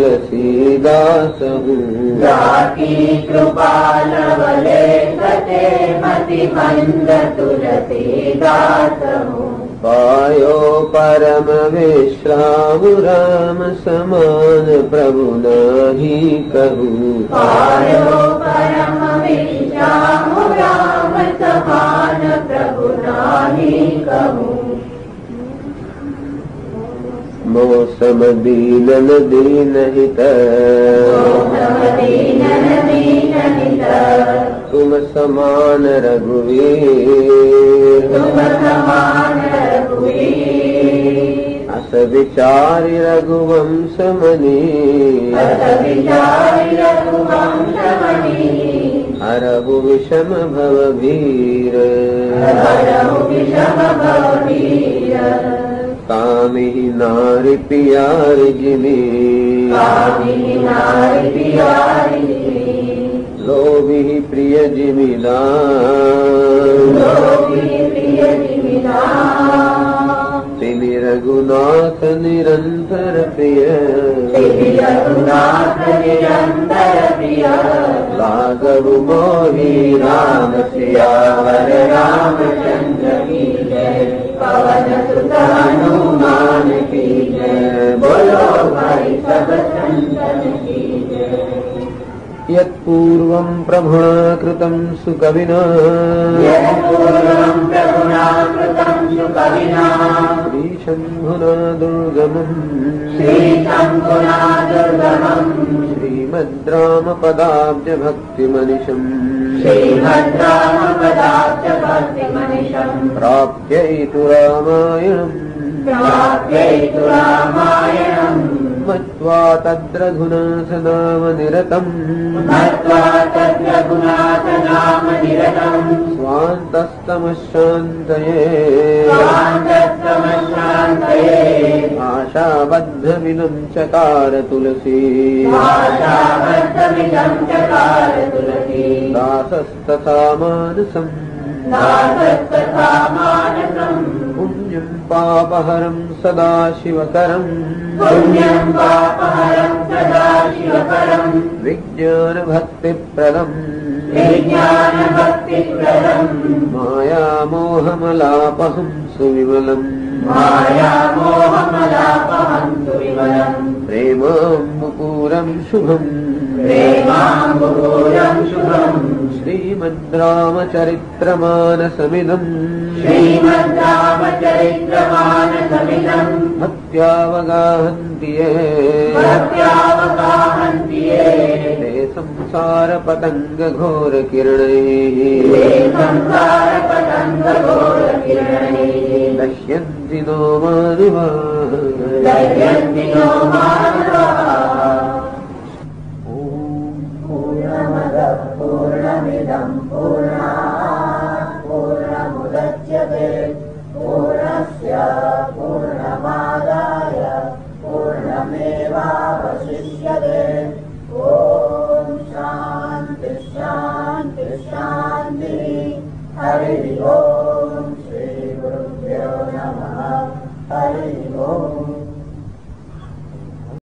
तुलसीदास हूँ. जाकी कृपा लवले सते मति मंद तुलसीदास हूँ. पायो परम विश्राम राम समान प्रभु नाही कहूँ. पायो परम विश्राम राम समान प्रभु नाही कहूँ. मौसम दीनन दीनहित तुम समान रघुवीर अस विचारि रघुवंश मणि हरहु विषम भव भीर कामिहि नारि पियारि जिमि लोभिहि प्रिय जिमिदान तिमि रघुनाथ निरंतर प्रिय लाघव मोहि राम सियावर रामचंद्र की जय पवन सुत हनुमान की जय बोलो भाई सब संतन की जय यत्पूर्वं प्रभुणा कृतं सुकविना श्रीशम्भुना दुर्गमम् श्रीमद्रामपदाब्जभक्तिमनिशम् प्राप्यैतु रामायणम् मत्वा तद्रघुनाथ नाम निरतम् स्वान्तस्तमशान्तये आशाबद्धमिदं चकार तुलसी दासस्तथा मानसम् पुण्यं पापहरं सदा शिवकरम् विज्ञानभक्तिप्रदम् मायामोहमलापहं सुविमलम् प्रेमाम्बुपूरं शुभम् श्रीमद्रामचरित्रमानसमिदम् भक्त्यावगाहन्ति ये ते संसारपतङ्गघोरकिरणैः नश्यन्ति नो मानवाः पूर्णमिदं पूर्णात् पूर्णमुदच्यते पूर्णस्य पूर्णमादाय पूर्णमेवावशिष्यते ॐ शान्ति शान्ति शान्तिः हरिः ॐ श्रीगुरुभ्यो नमः हरिः ॐ